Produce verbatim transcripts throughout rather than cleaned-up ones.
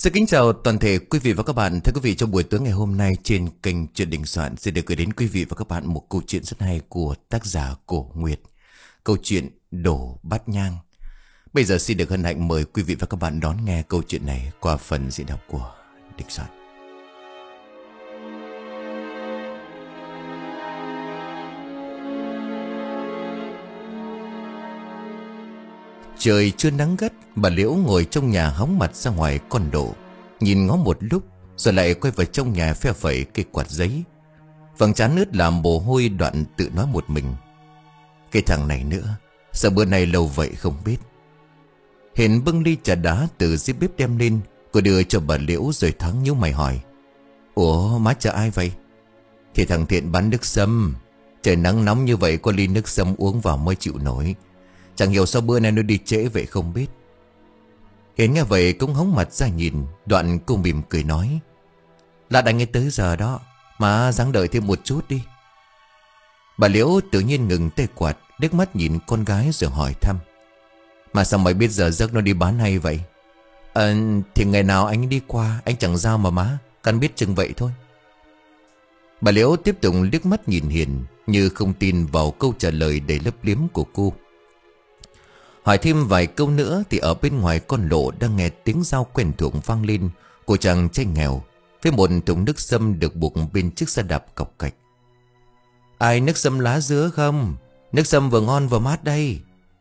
Xin kính chào toàn thể quý vị và các bạn. Thưa quý vị, trong buổi tối ngày hôm nay trên kênh Chuyện Đình Soạn sẽ được gửi đến quý vị và các bạn một câu chuyện rất hay của tác giả Cổ Nguyệt. Câu chuyện Đổ Bát Nhang. Bây giờ xin được hân hạnh mời quý vị và các bạn đón nghe câu chuyện này qua phần diễn đọc của Đình Soạn. Trời chưa nắng gắt, bà Liễu ngồi trong nhà hóng mặt ra ngoài con đổ, nhìn ngó một lúc rồi lại quay vào trong nhà phe phẩy cây quạt giấy. Vầng trán ướt làm mồ hôi, đoạn tự nói một mình: cái thằng này nữa, sao bữa nay lâu vậy không biết. Hiền bưng ly trà đá từ dưới bếp đem lên, cô đưa cho bà Liễu rồi thoáng nhíu mày hỏi: ủa, má chờ ai vậy? Thì thằng Thiện bán nước sâm. Trời nắng nóng như vậy, có ly nước sâm uống vào mới chịu nổi. Chẳng hiểu sao bữa nay nó đi trễ vậy không biết. Hiền nghe vậy cũng hóng mặt ra nhìn, đoạn cô mỉm cười nói: là anh ấy tới giờ đó, mà ráng đợi thêm một chút đi. Bà Liễu tự nhiên ngừng tay quạt, liếc mắt nhìn con gái rồi hỏi thăm: mà sao mày biết giờ giấc nó đi bán hay vậy? Ờ thì ngày nào anh đi qua, anh chẳng giao mà má, cần biết chừng vậy thôi. Bà Liễu tiếp tục liếc mắt nhìn Hiền, như không tin vào câu trả lời đầy lấp liếm của cô. Hỏi thêm vài câu nữa thì ở bên ngoài con lộ đang nghe tiếng dao quen thuộc vang lên của chàng trai nghèo, với một thùng nước sâm được buộc bên chiếc xe đạp cọc cạch. Ai nước sâm lá dứa không? Nước sâm vừa ngon vừa mát đây.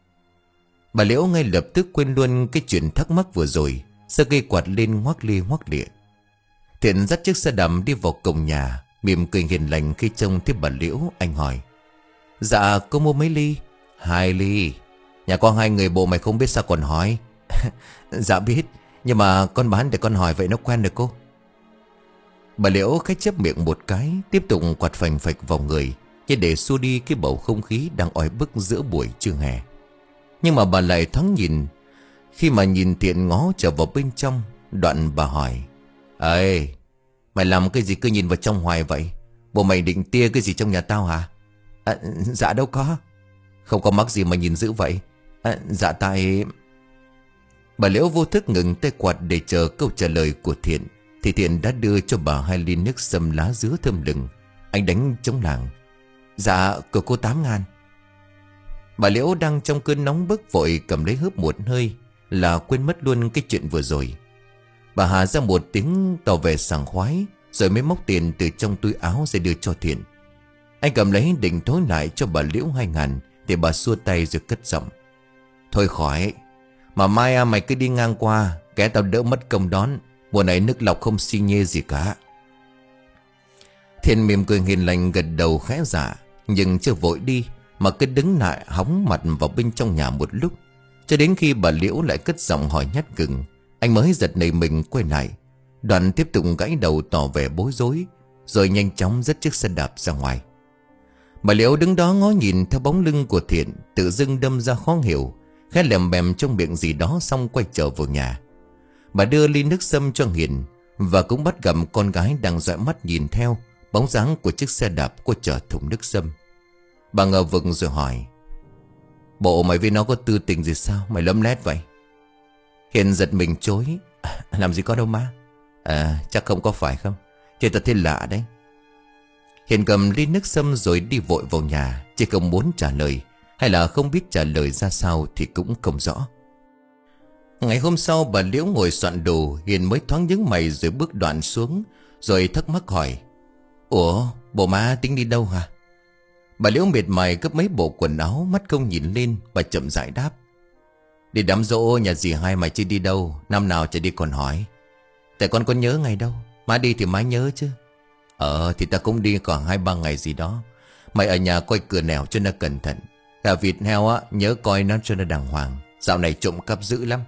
Bà Liễu ngay lập tức quên luôn cái chuyện thắc mắc vừa rồi, giơ cây quạt lên ngoắc lia ngoắc lịa. Thiện dắt chiếc xe đạp đi vào cổng nhà, mỉm cười hiền lành khi trông thấy bà Liễu. Anh hỏi: dạ cô mua mấy ly? Hai ly. Nhà con hai người bộ mày không biết sao còn hỏi? Dạ biết, nhưng mà con bán để con hỏi vậy nó quen được cô. Bà Liễu khách chép miệng một cái, tiếp tục quạt phành phạch vào người, như để xua đi cái bầu không khí đang oi bức giữa buổi trưa hè. Nhưng mà bà lại thoáng nhìn, khi mà nhìn Thiện ngó trở vào bên trong, đoạn bà hỏi: ê, mày làm cái gì cứ nhìn vào trong hoài vậy? Bộ mày định tia cái gì trong nhà tao hả? À, dạ đâu có. Không có mắc gì mà nhìn dữ vậy? À, dạ tại... Bà Liễu vô thức ngừng tay quạt để chờ câu trả lời của Thiện, thì Thiện đã đưa cho bà hai ly nước sâm lá dứa thơm lừng. Anh đánh trống làng: dạ của cô tám ngàn. Bà Liễu đang trong cơn nóng bức vội cầm lấy hớp một hơi, là quên mất luôn cái chuyện vừa rồi. Bà hà ra một tiếng tỏ vẻ sảng khoái, rồi mới móc tiền từ trong túi áo ra đưa cho Thiện. Anh cầm lấy định thối lại cho bà Liễu hai ngàn, thì bà xua tay rồi cất giọng: thôi khỏi, mà mai à, mày cứ đi ngang qua, kẻ tao đỡ mất công đón. Mùa này nước lọc không xi nhê gì cả. Thiện mỉm cười hiền lành gật đầu khẽ dạ, nhưng chưa vội đi, mà cứ đứng lại hóng mặt vào bên trong nhà một lúc, cho đến khi bà Liễu lại cất giọng hỏi nhát gừng, anh mới giật nảy mình quay lại. Đoạn tiếp tục gãy đầu tỏ vẻ bối rối, rồi nhanh chóng dắt chiếc xe đạp ra ngoài. Bà Liễu đứng đó ngó nhìn theo bóng lưng của Thiện, tự dưng đâm ra khó hiểu, khẽ lèm bèm trong miệng gì đó xong quay trở vào nhà. Bà đưa ly nước sâm cho Hiền, và cũng bắt gặp con gái đang dõi mắt nhìn theo bóng dáng của chiếc xe đạp của chở thùng nước sâm. Bà ngờ vực rồi hỏi: bộ mày với nó có tư tình gì sao mày lấm lét vậy? Hiền giật mình chối: à, làm gì có đâu má. À chắc không có phải không? Thì thật thế lạ đấy. Hiền cầm ly nước sâm rồi đi vội vào nhà, chỉ không muốn trả lời, hay là không biết trả lời ra sao thì cũng không rõ. Ngày hôm sau bà Liễu ngồi soạn đồ, Hiền mới thoáng nhướng mày rồi bước đoạn xuống, rồi thắc mắc hỏi: ủa, bộ má tính đi đâu hả? Bà Liễu mệt mài gấp mấy bộ quần áo, mắt không nhìn lên, bà chậm rãi đáp: đi đám giỗ nhà dì hai mày chứ đi đâu, năm nào chả đi còn hỏi. Tại con có nhớ ngày đâu, má đi thì má nhớ chứ. Ờ thì ta cũng đi khoảng hai ba ngày gì đó. Mày ở nhà coi cửa nẻo cho nó cẩn thận. Cả vịt heo á, nhớ coi nó cho nó đàng hoàng. Dạo này trộm cắp dữ lắm.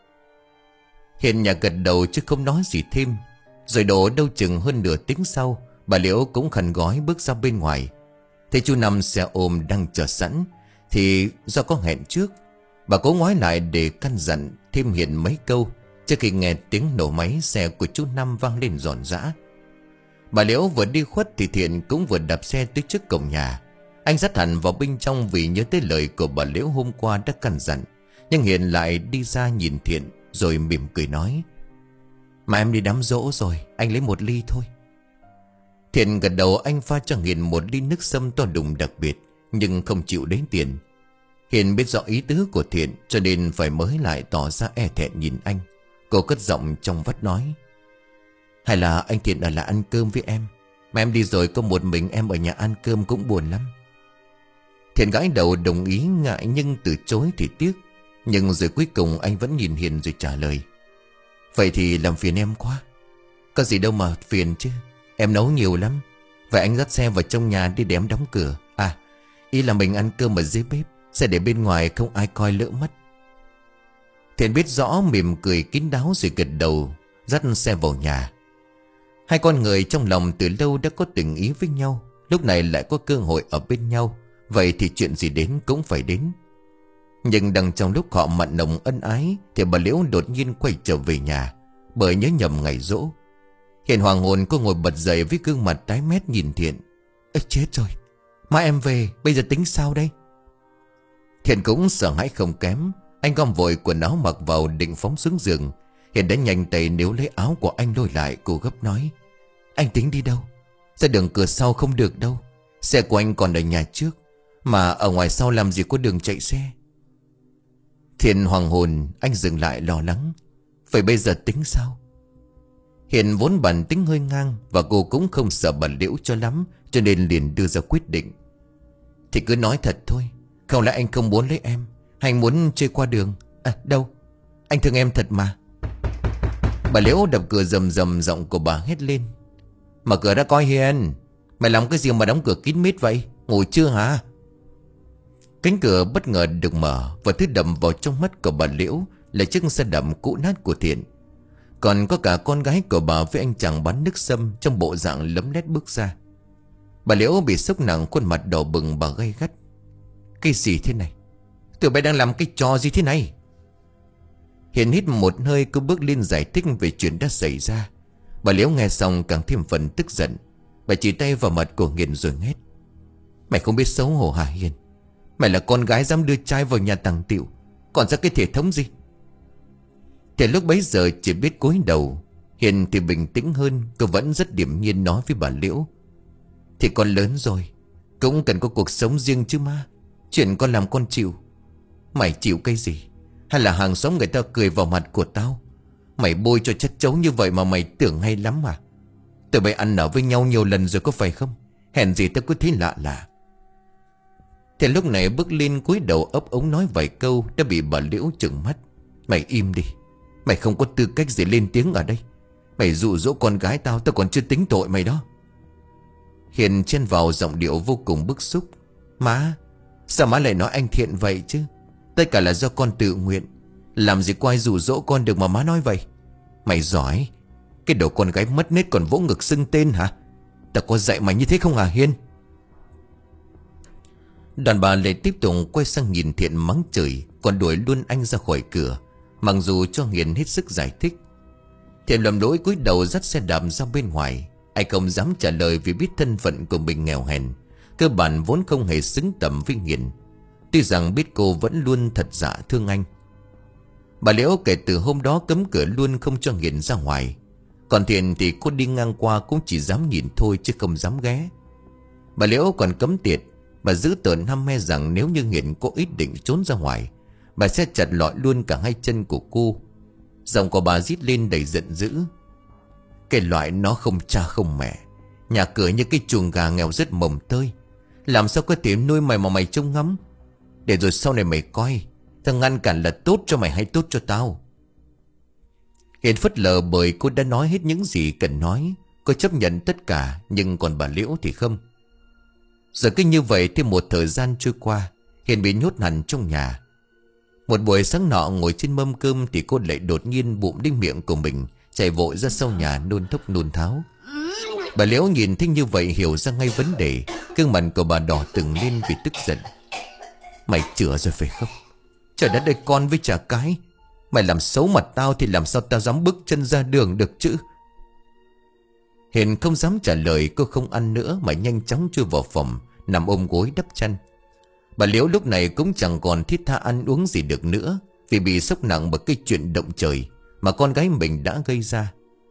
Hiền nhà gật đầu chứ không nói gì thêm. Rồi đổ đâu chừng hơn nửa tiếng sau, bà Liễu cũng khăn gói bước ra bên ngoài. Thấy chú Năm xe ôm đang chờ sẵn, thì do có hẹn trước, bà cố ngoái lại để căn dặn thêm Hiền mấy câu, trước khi nghe tiếng nổ máy xe của chú Năm vang lên rộn rã. Bà Liễu vừa đi khuất thì Thiện cũng vừa đạp xe tới trước cổng nhà. Anh dắt hẳn vào bên trong vì nhớ tới lời của bà Liễu hôm qua đã căn dặn. Nhưng Hiền lại đi ra nhìn Thiện rồi mỉm cười nói: Mà em đi đám giỗ rồi, anh lấy một ly thôi. Thiện gật đầu. Anh pha cho Hiền một ly nước sâm to đùng đặc biệt, nhưng không chịu lấy tiền. Hiền biết rõ ý tứ của Thiện, cho nên phải mới lại tỏ ra e thẹn nhìn anh. Cô cất giọng trong vắt nói: hay là anh Thiện ở lại ăn cơm với em? Mà em đi rồi có một mình em ở nhà ăn cơm cũng buồn lắm. Thiện gãi đầu đồng ý, ngại nhưng từ chối thì tiếc. Nhưng rồi cuối cùng anh vẫn nhìn Hiền rồi trả lời: vậy thì làm phiền em quá. Có gì đâu mà phiền chứ, em nấu nhiều lắm. Vậy anh dắt xe vào trong nhà đi để em đóng cửa. À, ý là mình ăn cơm ở dưới bếp, sẽ để bên ngoài không ai coi lỡ mất. Thiện biết rõ, mỉm cười kín đáo rồi gật đầu, dắt xe vào nhà. Hai con người trong lòng từ lâu đã có tình ý với nhau, lúc này lại có cơ hội ở bên nhau. Vậy thì chuyện gì đến cũng phải đến. Nhưng đang trong lúc họ mặn nồng ân ái thì bà Liễu đột nhiên quay trở về nhà, bởi nhớ nhầm ngày giỗ. Hiền hoàng hồn, cô ngồi bật dậy với gương mặt tái mét nhìn Thiện. Ê, chết rồi, mai em về, bây giờ tính sao đây? Thiện cũng sợ hãi không kém. Anh gom vội quần áo mặc vào định phóng xuống giường. Hiền đã nhanh tay níu lấy áo của anh lôi lại. Cô gấp nói: anh tính đi đâu? Ra đường cửa sau không được đâu, xe của anh còn ở nhà trước, mà ở ngoài sau làm gì có đường chạy xe. Thiện hoàng hồn, anh dừng lại lo lắng. Vậy bây giờ tính sao? Hiền vốn bản tính hơi ngang, và cô cũng không sợ bà Liễu cho lắm, cho nên liền đưa ra quyết định: thì cứ nói thật thôi, không lẽ anh không muốn lấy em, hay anh muốn chơi qua đường? À đâu, anh thương em thật mà. Bà Liễu đập cửa rầm rầm, giọng của bà hét lên: mở cửa ra coi Hiền, mày làm cái gì mà đóng cửa kín mít vậy, ngủ chưa hả? Cánh cửa bất ngờ được mở, và thứ đập vào trong mắt của bà Liễu là chiếc xe đạp cũ nát của Thiện. Còn có cả con gái của bà với anh chàng bán nước sâm trong bộ dạng lấm lét bước ra. Bà Liễu bị sốc nặng, khuôn mặt đỏ bừng, bà gay gắt: cái gì thế này? Tụi bay đang làm cái trò gì thế này? Hiền hít một hơi, cô bước lên giải thích về chuyện đã xảy ra. Bà Liễu nghe xong càng thêm phần tức giận. Bà chỉ tay vào mặt của Hiền rồi hét: mày không biết xấu hổ hả Hiền? Mày là con gái dám đưa trai vào nhà tàng tiệu, còn ra cái thể thống gì? Thì lúc bấy giờ chỉ biết cúi đầu. Hiền thì bình tĩnh hơn, cô vẫn rất điềm nhiên nói với bà Liễu: thì con lớn rồi, cũng cần có cuộc sống riêng chứ ma. Chuyện con làm con chịu. Mày chịu cái gì? Hay là hàng xóm người ta cười vào mặt của tao? Mày bôi cho chất chấu như vậy mà mày tưởng hay lắm à? Tụi bay ăn ở với nhau nhiều lần rồi có phải không? Hèn gì tao cứ thấy lạ lạ. Thì lúc này bước lên cúi đầu ấp ống nói vài câu, đã bị bà Liễu trừng mắt: mày im đi, mày không có tư cách gì lên tiếng ở đây. Mày dụ dỗ con gái tao, tao còn chưa tính tội mày đó. Hiền chen vào giọng điệu vô cùng bức xúc: má, sao má lại nói anh Thiện vậy chứ? Tất cả là do con tự nguyện. Làm gì có ai dụ dỗ con được mà má nói vậy? Mày giỏi, cái đồ con gái mất nết còn vỗ ngực xưng tên hả? Tao có dạy mày như thế không hả Hiên? Đoàn bà lại tiếp tục quay sang nhìn Thiện mắng chửi, còn đuổi luôn anh ra khỏi cửa, mặc dù cho Hiền hết sức giải thích. Thiện lầm lỗi cúi đầu dắt xe đạp ra bên ngoài. Anh không dám trả lời vì biết thân phận của mình nghèo hèn, cơ bản vốn không hề xứng tầm với Hiền. Tuy rằng biết cô vẫn luôn thật dạ thương anh. Bà Liễu kể từ hôm đó cấm cửa luôn, không cho Hiền ra ngoài. Còn Thiện thì cô đi ngang qua cũng chỉ dám nhìn thôi chứ không dám ghé. Bà Liễu còn cấm tiệt. Bà giữ tợn hăm me rằng nếu như Hiền có ý định trốn ra ngoài, bà sẽ chặt lọi luôn cả hai chân của cô. Giọng của bà rít lên đầy giận dữ: cái loại nó không cha không mẹ, nhà cửa như cái chuồng gà nghèo rất mồng tơi, làm sao có thể nuôi mày mà mày trông ngắm? Để rồi sau này mày coi, tao ngăn cản là tốt cho mày hay tốt cho tao? Hiền phớt lờ bởi cô đã nói hết những gì cần nói. Cô chấp nhận tất cả, nhưng còn bà Liễu thì không. Rồi cứ như vậy thêm một thời gian trôi qua, Hiền bị nhốt hẳn trong nhà. Một buổi sáng nọ ngồi trên mâm cơm thì cô lại đột nhiên bụng đến miệng của mình, chạy vội ra sau nhà nôn thốc nôn tháo. Bà Liễu nhìn thấy như vậy hiểu ra ngay vấn đề. Gương mặt của bà đỏ từng lên vì tức giận: mày chữa rồi phải không? Trời đất ơi, con với chả cái, mày làm xấu mặt tao thì làm sao tao dám bước chân ra đường được chứ? Hiền không dám trả lời. Cô không ăn nữa mà nhanh chóng chui vào phòng, nằm ôm gối đắp chăn. Bà Liễu lúc này cũng chẳng còn thiết tha ăn uống gì được nữa, vì bị sốc nặng bởi cái chuyện động trời mà con gái mình đã gây ra.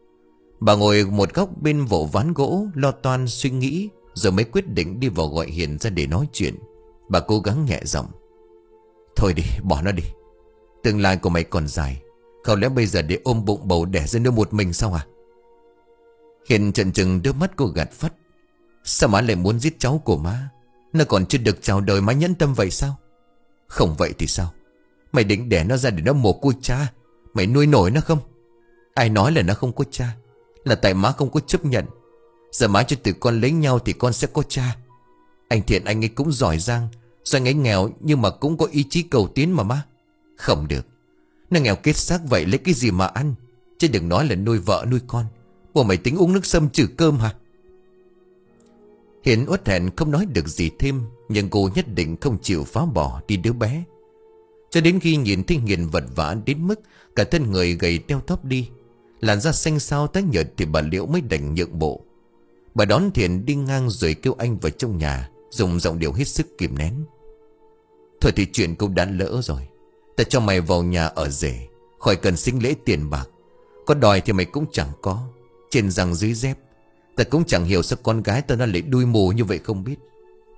Bà ngồi một góc bên vỗ ván gỗ, lo toan suy nghĩ, rồi mới quyết định đi vào gọi Hiền ra để nói chuyện. Bà cố gắng nhẹ giọng: "Thôi đi, bỏ nó đi. Tương lai của mày còn dài. Không lẽ bây giờ để ôm bụng bầu đẻ ra nuôi một mình sao à?" Hiền chần chừng đôi mắt cô gạt phắt: "Sao má lại muốn giết cháu của má? Nó còn chưa được chào đời má nhẫn tâm vậy sao? Không vậy thì sao? Mày định đẻ nó ra để nó mồ côi cha? Mày nuôi nổi nó không? Ai nói là nó không có cha? Là tại má không có chấp nhận. Giờ má cho tụi con lấy nhau thì con sẽ có cha. Anh Thiện anh ấy cũng giỏi giang, do anh ấy nghèo nhưng mà cũng có ý chí cầu tiến mà má. Không được. Nó nghèo kết xác vậy lấy cái gì mà ăn? Chứ đừng nói là nuôi vợ nuôi con. Bộ mày tính uống nước sâm trừ cơm hả?" Hiền uất hẹn không nói được gì thêm, nhưng cô nhất định không chịu phá bỏ đi đứa bé. Cho đến khi nhìn thấy Hiền vật vã đến mức cả thân người gầy teo tóp đi, làn da xanh xao tái nhợt, thì bà Liễu mới đành nhượng bộ. Bà đón Thiện đi ngang rồi kêu anh vào trong nhà, dùng giọng điệu hết sức kìm nén: "Thôi thì chuyện cũng đã lỡ rồi. Ta cho mày vào nhà ở rể, khỏi cần sinh lễ tiền bạc. Có đòi thì mày cũng chẳng có. Trên răng dưới dép. Ta cũng chẳng hiểu sao con gái ta nó lại đuôi mù như vậy không biết."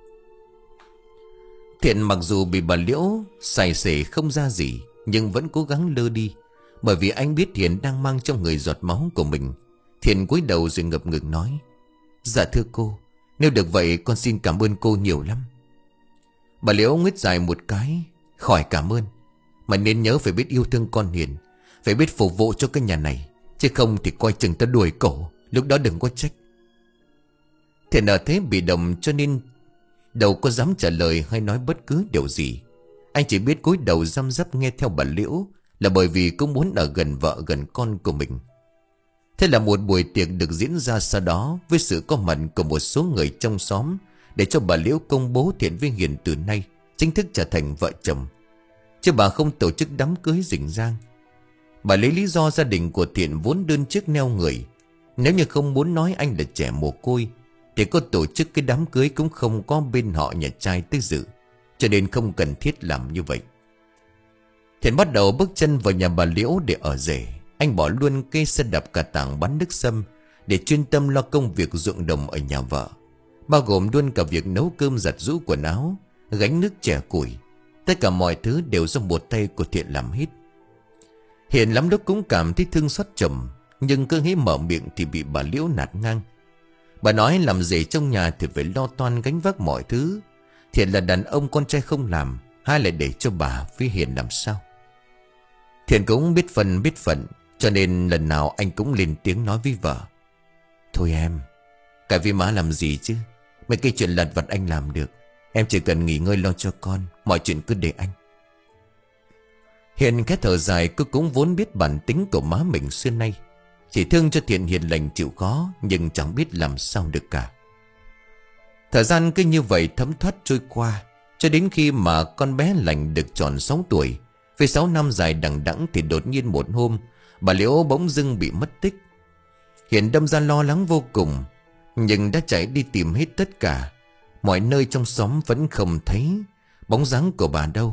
Thiện mặc dù bị bà Liễu xài xể không ra gì, nhưng vẫn cố gắng lơ đi, bởi vì anh biết Thiện đang mang trong người giọt máu của mình. Thiện cúi đầu rồi ngập ngừng nói: "Dạ thưa cô, nếu được vậy con xin cảm ơn cô nhiều lắm." Bà Liễu nguyết dài một cái: "Khỏi cảm ơn. Mà nên nhớ phải biết yêu thương con Hiền, phải biết phục vụ cho cái nhà này. Chứ không thì coi chừng ta đuổi cổ, lúc đó đừng có trách." Thiện ở thế bị động cho nên đâu có dám trả lời hay nói bất cứ điều gì. Anh chỉ biết cúi đầu răm rắp nghe theo bà Liễu, là bởi vì cũng muốn ở gần vợ gần con của mình. Thế là một buổi tiệc được diễn ra sau đó, với sự có mặt của một số người trong xóm, để cho bà Liễu công bố Thiện với Hiền từ nay chính thức trở thành vợ chồng. Chứ bà không tổ chức đám cưới rình rang. Bà lấy lý do gia đình của Thiện vốn đơn chức neo người. Nếu như không muốn nói anh là trẻ mồ côi, thì có tổ chức cái đám cưới cũng không có bên họ nhà trai tới dự, cho nên không cần thiết làm như vậy. Thiện bắt đầu bước chân vào nhà bà Liễu để ở rể. Anh bỏ luôn cây xe đạp cả tảng bán nước sâm để chuyên tâm lo công việc ruộng đồng ở nhà vợ, bao gồm luôn cả việc nấu cơm, giặt giũ quần áo, gánh nước chẻ củi. Tất cả mọi thứ đều do một tay của Thiện làm hết. Hiền lắm lúc cũng cảm thấy thương xót chồng, nhưng cứ nghĩ mở miệng thì bị bà Liễu nạt ngang. Bà nói làm rể trong nhà thì phải lo toan gánh vác mọi thứ. Thiện là đàn ông con trai không làm, hai lại để cho bà với Hiền làm sao? Thiện cũng biết phần biết phận, cho nên lần nào anh cũng lên tiếng nói với vợ: "Thôi em, cả vì má làm gì chứ? Mấy cái chuyện lặt vặt anh làm được. Em chỉ cần nghỉ ngơi lo cho con, mọi chuyện cứ để anh." Hiền khẽ thở dài, cô cũng vốn biết bản tính của má mình xưa nay, chỉ thương cho Thiện hiền lành chịu khó, nhưng chẳng biết làm sao được cả. Thời gian cứ như vậy thấm thoát trôi qua, cho đến khi mà con bé Lành được tròn sáu tuổi. Với sáu năm dài đằng đẵng thì đột nhiên một hôm, bà Liễu bỗng dưng bị mất tích. Hiền đâm ra lo lắng vô cùng, nhưng đã chạy đi tìm hết tất cả mọi nơi trong xóm, vẫn không thấy bóng dáng của bà đâu.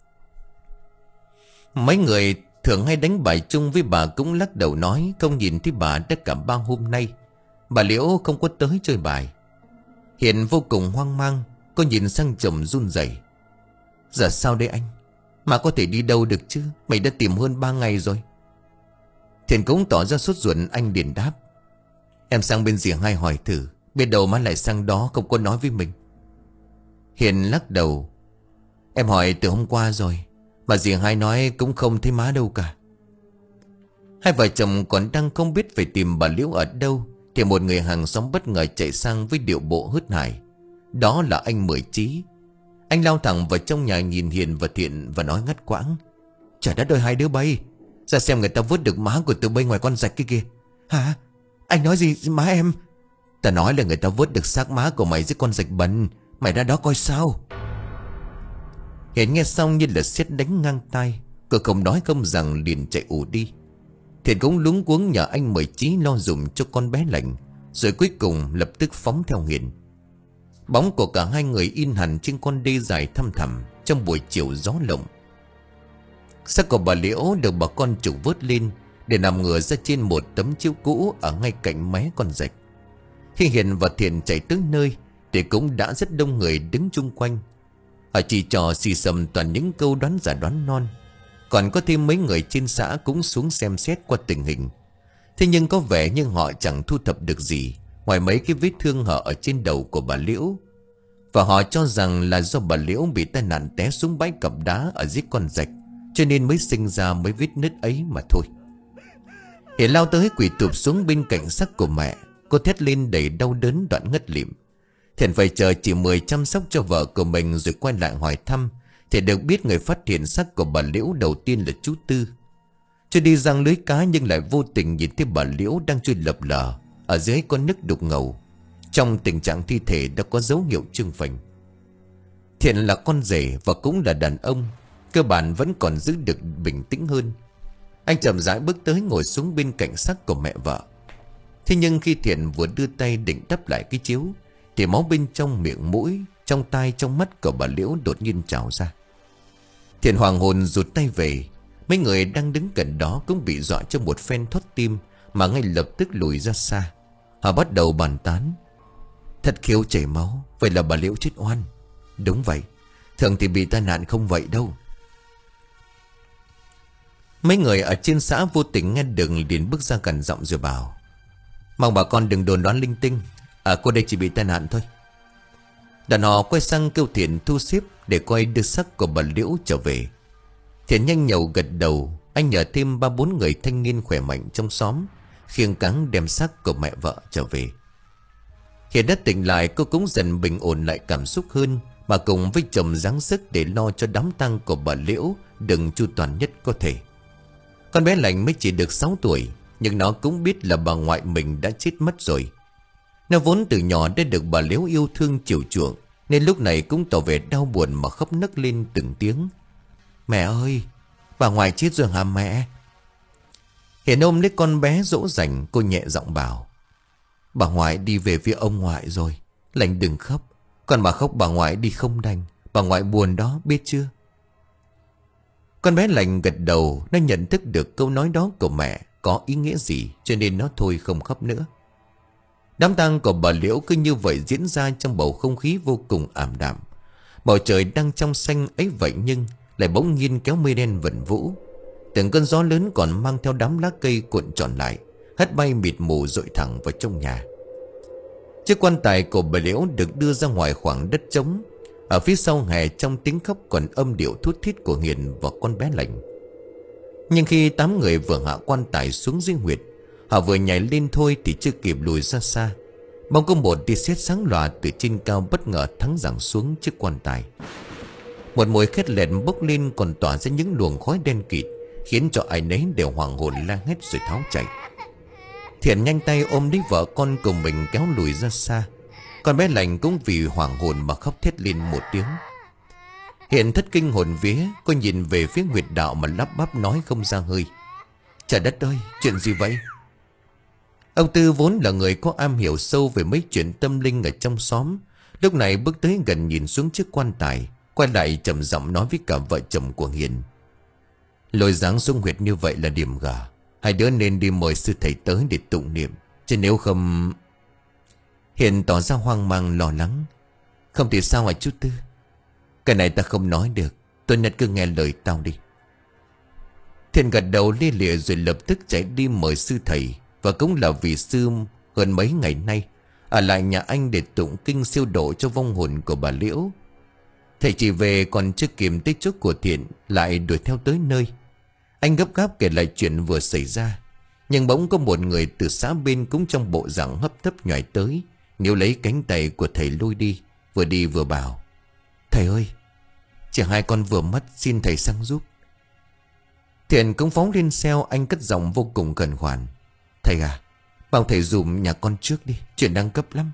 Mấy người thường hay đánh bài chung với bà cũng lắc đầu nói không nhìn thấy bà đã cả ba hôm nay. Bà Liễu không có tới chơi bài. Hiền vô cùng hoang mang, cô nhìn sang chồng run rẩy: "Giờ sao đây anh? Mà có thể đi đâu được chứ? Mày đã tìm hơn ba ngày rồi." Thiện cũng tỏ ra sốt ruột. Anh liền đáp: "Em sang bên dì Hai hỏi thử, biết đâu má lại sang đó không có nói với mình." Hiền lắc đầu: "Em hỏi từ hôm qua rồi, mà dì Hai nói cũng không thấy má đâu cả." Hai vợ chồng còn đang không biết phải tìm bà Liễu ở đâu, thì một người hàng xóm bất ngờ chạy sang với điệu bộ hớt hải. Đó là anh Mười Chí. Anh lao thẳng vào trong nhà, nhìn Hiền và Thiện và nói ngắt quãng: "Trời đất ơi, hai đứa bay, ra xem người ta vớt được má của tụi bay ngoài con rạch kia kìa." "Hả? Anh nói gì má em?" "Ta nói là người ta vớt được xác má của mày dưới con rạch bẩn. Mày ra đó coi sao." Hiền nghe xong như là sét đánh ngang tai, cô không nói không rằng liền chạy ù đi. Thiện cũng luống cuống nhờ anh Mười Chí lo dùm cho con bé Lành, rồi cuối cùng lập tức phóng theo Hiền. Bóng của cả hai người in hẳn trên con đê dài thăm thẳm trong buổi chiều gió lộng. Xác của bà Liễu được bà con chủ vớt lên, để nằm ngửa ra trên một tấm chiếu cũ ở ngay cạnh mé con rạch. Khi Hiền và Thiện chạy tới nơi thì cũng đã rất đông người đứng chung quanh. Ở chỉ trò xì xầm toàn những câu đoán giả đoán non. Còn có thêm mấy người trên xã cũng xuống xem xét qua tình hình. Thế nhưng có vẻ như họ chẳng thu thập được gì ngoài mấy cái vết thương hở ở trên đầu của bà Liễu. Và họ cho rằng là do bà Liễu bị tai nạn té xuống bãi cặp đá ở dưới con rạch, cho nên mới sinh ra mấy vết nứt ấy mà thôi. Hiền lao tới quỳ tụp xuống bên cạnh xác của mẹ. Cô thét lên đầy đau đớn đoạn ngất lịm. Thiện phải chờ chị Mười chăm sóc cho vợ của mình rồi quay lại hỏi thăm, thì được biết người phát hiện xác của bà Liễu đầu tiên là chú Tư. Cho đi giăng lưới cá nhưng lại vô tình nhìn thấy bà Liễu đang trôi lập lờ ở dưới con nước đục ngầu. Trong tình trạng thi thể đã có dấu hiệu trương phình. Thiện là con rể và cũng là đàn ông, cơ bản vẫn còn giữ được bình tĩnh hơn. Anh chậm rãi bước tới ngồi xuống bên cạnh xác của mẹ vợ. Thế nhưng khi Thiện vừa đưa tay định đắp lại cái chiếu thì máu bên trong miệng mũi, trong tai, trong mắt của bà Liễu đột nhiên trào ra. Thiện hoàng hồn rụt tay về. Mấy người đang đứng gần đó cũng bị dọa cho một phen thót tim mà ngay lập tức lùi ra xa. Họ bắt đầu bàn tán. Thật khiếu chảy máu, vậy là bà Liễu chết oan. Đúng vậy, thường thì bị tai nạn không vậy đâu. Mấy người ở trên xã vô tình nghe được liền bước ra gần giọng rồi bảo: mong bà con đừng đồn đoán linh tinh. À, cô đây chỉ bị tai nạn thôi. Đàn họ quay sang kêu Thiện thu xếp để coi đưa xác của bà Liễu trở về. Thiện nhanh nhậu gật đầu. Anh nhờ thêm ba bốn người thanh niên khỏe mạnh trong xóm khiêng cáng đem xác của mẹ vợ trở về. Khi đã tỉnh lại, cô cũng dần bình ổn lại cảm xúc hơn, mà cùng với chồng dáng sức để lo cho đám tang của bà Liễu đừng chu toàn nhất có thể. Con bé Lành mới chỉ được sáu tuổi, nhưng nó cũng biết là bà ngoại mình đã chết mất rồi. Nó vốn từ nhỏ đã được bà Liễu yêu thương chiều chuộng, nên lúc này cũng tỏ vẻ đau buồn mà khóc nấc lên từng tiếng. Mẹ ơi, bà ngoại chết rồi hả mẹ? Hiền ôm lấy con bé dỗ dành, cô nhẹ giọng bảo: bà ngoại đi về phía ông ngoại rồi. Lành đừng khóc, còn bà khóc bà ngoại đi không đành. Bà ngoại buồn đó, biết chưa? Con bé Lành gật đầu. Nó nhận thức được câu nói đó của mẹ có ý nghĩa gì, cho nên nó thôi không khóc nữa. Đám tang của bà Liễu cứ như vậy diễn ra trong bầu không khí vô cùng ảm đạm. Bầu trời đang trong xanh ấy vậy nhưng lại bỗng nhiên kéo mây đen vần vũ. Từng cơn gió lớn còn mang theo đám lá cây cuộn tròn lại, hất bay mịt mù dội thẳng vào trong nhà. Chiếc quan tài của bà Liễu được đưa ra ngoài khoảng đất trống. Ở phía sau hè, trong tiếng khóc còn âm điệu thút thít của Hiền và con bé Lành. Nhưng khi tám người vừa hạ quan tài xuống dưới huyệt, họ vừa nhảy lên thôi thì chưa kịp lùi ra xa, bóng có một tia sét sáng lòa từ trên cao bất ngờ thắng giằng xuống chiếc quan tài. Một mùi khét lẹt bốc lên, còn tỏa ra những luồng khói đen kịt, khiến cho ai nấy đều hoảng hồn la hét rồi tháo chạy. Thiện nhanh tay ôm lấy vợ con của mình kéo lùi ra xa. Con bé Lành cũng vì hoảng hồn mà khóc thét lên một tiếng. Hiện thất kinh hồn vía, cô nhìn về phía huyệt đạo mà lắp bắp nói không ra hơi. Trời đất ơi, chuyện gì vậy? Ông Tư vốn là người có am hiểu sâu về mấy chuyện tâm linh ở trong xóm, lúc này bước tới gần nhìn xuống chiếc quan tài, quay lại trầm giọng nói với cả vợ chồng của Hiền: lôi dáng xuống huyệt như vậy là điểm gà. Hai đứa nên đi mời sư thầy tới để tụng niệm, chứ nếu không... Hiền tỏ ra hoang mang lo lắng. Không thì sao hả chú Tư? Cái này ta không nói được, tôi nhất cứ nghe lời tao đi. Thiện gật đầu lia lịa rồi lập tức chạy đi mời sư thầy. Và cũng là vì sư hơn mấy ngày nay ở lại nhà anh để tụng kinh siêu độ cho vong hồn của bà Liễu. Thầy chỉ về còn chưa kịp tới chỗ của Thiện lại đuổi theo tới nơi. Anh gấp gáp kể lại chuyện vừa xảy ra, nhưng bỗng có một người từ xã bên cũng trong bộ dạng hấp tấp nhảy tới, níu lấy cánh tay của thầy lôi đi, vừa đi vừa bảo: thầy ơi, chị hai con vừa mất, xin thầy sang giúp. Thiện cũng phóng lên xeo, anh cất giọng vô cùng khẩn khoản: thầy à, bảo thầy dùm nhà con trước đi, chuyện đang cấp lắm.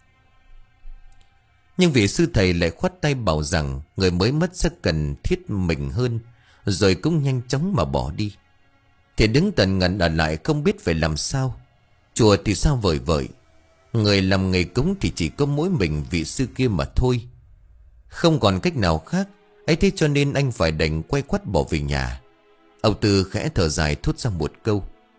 Nhưng vị sư thầy lại khoát tay bảo rằng người mới mất sẽ cần thiết mình hơn, rồi cũng nhanh chóng mà bỏ đi. Thiện đứng tần ngần ở lại không biết phải làm sao. Chùa thì sao vời vợi, người làm nghề cúng thì chỉ có mỗi mình vị sư kia mà thôi. Không còn cách nào khác, ấy thế cho nên anh phải đành quay quắt bỏ về nhà. Ông Tư khẽ thở dài thốt ra một câu: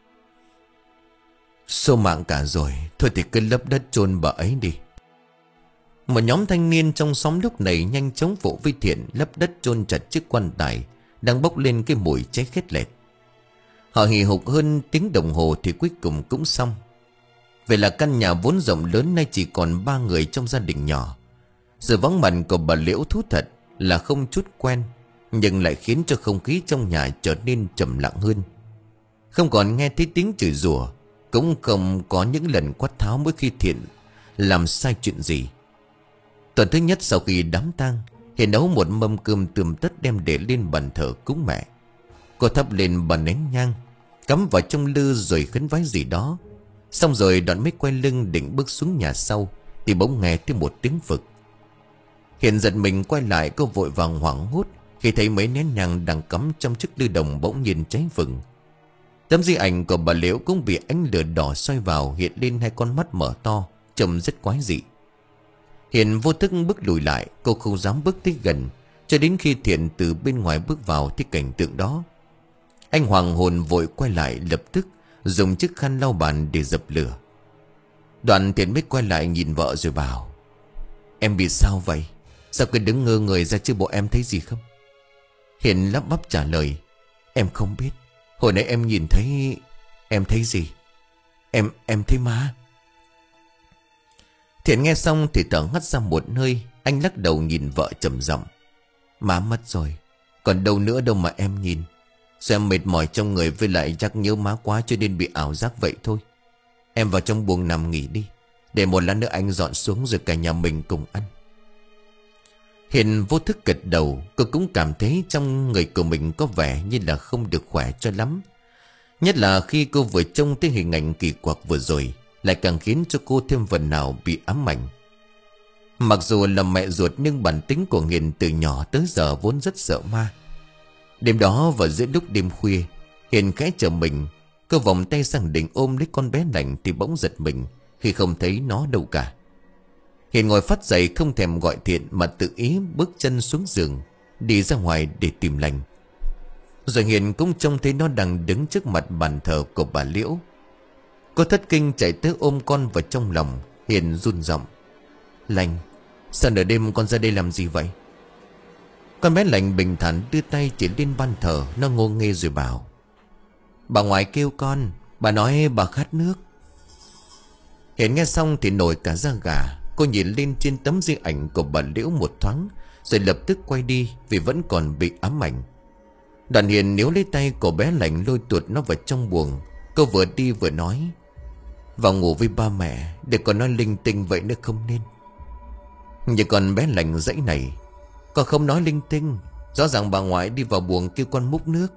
Xô mạng cả rồi. Thôi thì cứ lấp đất chôn bà ấy đi. Một nhóm thanh niên trong xóm lúc này nhanh chóng phụ với Thiện lấp đất chôn chặt chiếc quan tài đang bốc lên cái mùi cháy khét lẹt. Họ hì hục hơn tiếng đồng hồ thì cuối cùng cũng xong. Vậy là căn nhà vốn rộng lớn nay chỉ còn ba người trong gia đình nhỏ. Sự vắng mặt của bà Liễu thú thật là không chút quen, nhưng lại khiến cho không khí trong nhà trở nên trầm lặng hơn. Không còn nghe thấy tiếng chửi rủa, cũng không có những lần quát tháo mỗi khi Thiện làm sai chuyện gì. Tuần thứ nhất sau khi đám tang, Hiền nấu một mâm cơm tươm tất đem để lên bàn thờ cúng mẹ. Cô thắp lên bàn nén nhang, cắm vào trong lư rồi khấn vái gì đó. Xong rồi đoạn mới quay lưng định bước xuống nhà sau thì bỗng nghe thấy một tiếng vực. Hiền giật mình quay lại, cô vội vàng hoảng hốt khi thấy mấy nén nhang đang cắm trong chiếc lư đồng bỗng nhiên cháy vừng. Tấm di ảnh của bà Liễu cũng bị ánh lửa đỏ soi vào, hiện lên hai con mắt mở to, trông rất quái dị. Hiền vô thức bước lùi lại, cô không dám bước tới gần, cho đến khi Thiện từ bên ngoài bước vào thì cảnh tượng đó. Anh hoàng hồn vội quay lại, lập tức dùng chiếc khăn lau bàn để dập lửa. Đoạn Thiện mới quay lại nhìn vợ rồi bảo: Em bị sao vậy? Sao cứ đứng ngơ người ra chứ bộ em thấy gì không? Hiền lắp bắp trả lời: Em không biết. Hồi nãy em nhìn thấy... Em thấy gì? Em em thấy ma. Thiện nghe xong thì thở hắt ra một hơi. Anh lắc đầu nhìn vợ trầm giọng: Má mất rồi, còn đâu nữa đâu mà em nhìn. Sao em mệt mỏi trong người, với lại chắc nhớ má quá cho nên bị ảo giác vậy thôi. Em vào trong buồng nằm nghỉ đi, để một lát nữa anh dọn xuống rồi cả nhà mình cùng ăn. Hiền vô thức gật đầu. Cô cũng cảm thấy trong người của mình có vẻ như là không được khỏe cho lắm. Nhất là khi cô vừa trông thấy hình ảnh kỳ quặc vừa rồi, lại càng khiến cho cô thêm phần nào bị ám ảnh. Mặc dù là mẹ ruột nhưng bản tính của Hiền từ nhỏ tới giờ vốn rất sợ ma. Đêm đó vào giữa lúc đêm khuya, Hiền khẽ trở mình. Cô vòng tay sang định ôm lấy con bé Lành thì bỗng giật mình khi không thấy nó đâu cả. Hiền ngồi phát dậy, không thèm gọi Thiện mà tự ý bước chân xuống giường, đi ra ngoài để tìm Lành. Rồi Hiền cũng trông thấy nó đang đứng trước mặt bàn thờ của bà Liễu. Cô thất kinh chạy tới ôm con vào trong lòng. Hiền run giọng: Lành, sao nửa đêm con ra đây làm gì vậy? Con bé Lành bình thản đưa tay chỉ lên ban thờ. Nó ngô nghê rồi bảo: Bà ngoại kêu con, bà nói bà khát nước. Hiền nghe xong thì nổi cả da gà. Cô nhìn lên trên tấm di ảnh của bà Liễu một thoáng, rồi lập tức quay đi vì vẫn còn bị ám ảnh. Đoạn Hiền níu lấy tay của bé Lành lôi tuột nó vào trong buồng. Cô vừa đi vừa nói: Vào ngủ với ba mẹ, để còn nói linh tinh vậy nữa không nên. Nhưng còn bé Lành dãy này: Con không nói linh tinh, rõ ràng bà ngoại đi vào buồng kêu con múc nước.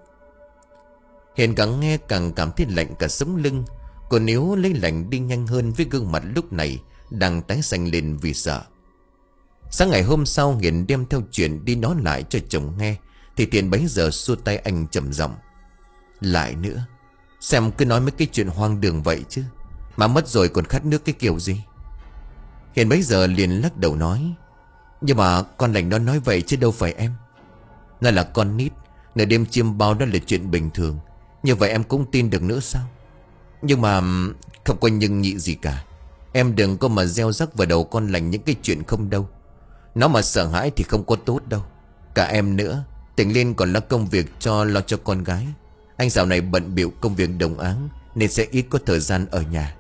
Hiền càng nghe càng cảm thấy lạnh cả sống lưng. Cô níu lấy Lành đi nhanh hơn, với gương mặt lúc này đang tái xanh lên vì sợ. Sáng ngày hôm sau, Hiền đem theo chuyện đi nói lại cho chồng nghe, thì Thiện bấy giờ xua tay anh trầm giọng: Lại nữa, xem cứ nói mấy cái chuyện hoang đường vậy chứ. Mà mất rồi còn khát nước cái kiểu gì? Hiền bấy giờ liền lắc đầu nói: Nhưng mà con Lành nó nói vậy chứ đâu phải em. Nó là con nít, nửa đêm chiêm bao đó là chuyện bình thường. Như vậy em cũng tin được nữa sao? Nhưng mà không có nhưng nhị gì cả. Em đừng có mà gieo rắc vào đầu con Lành những cái chuyện không đâu. Nó mà sợ hãi thì không có tốt đâu. Cả em nữa, tỉnh lên còn lo công việc cho lo cho con gái. Anh dạo này bận bịu công việc đồng áng nên sẽ ít có thời gian ở nhà.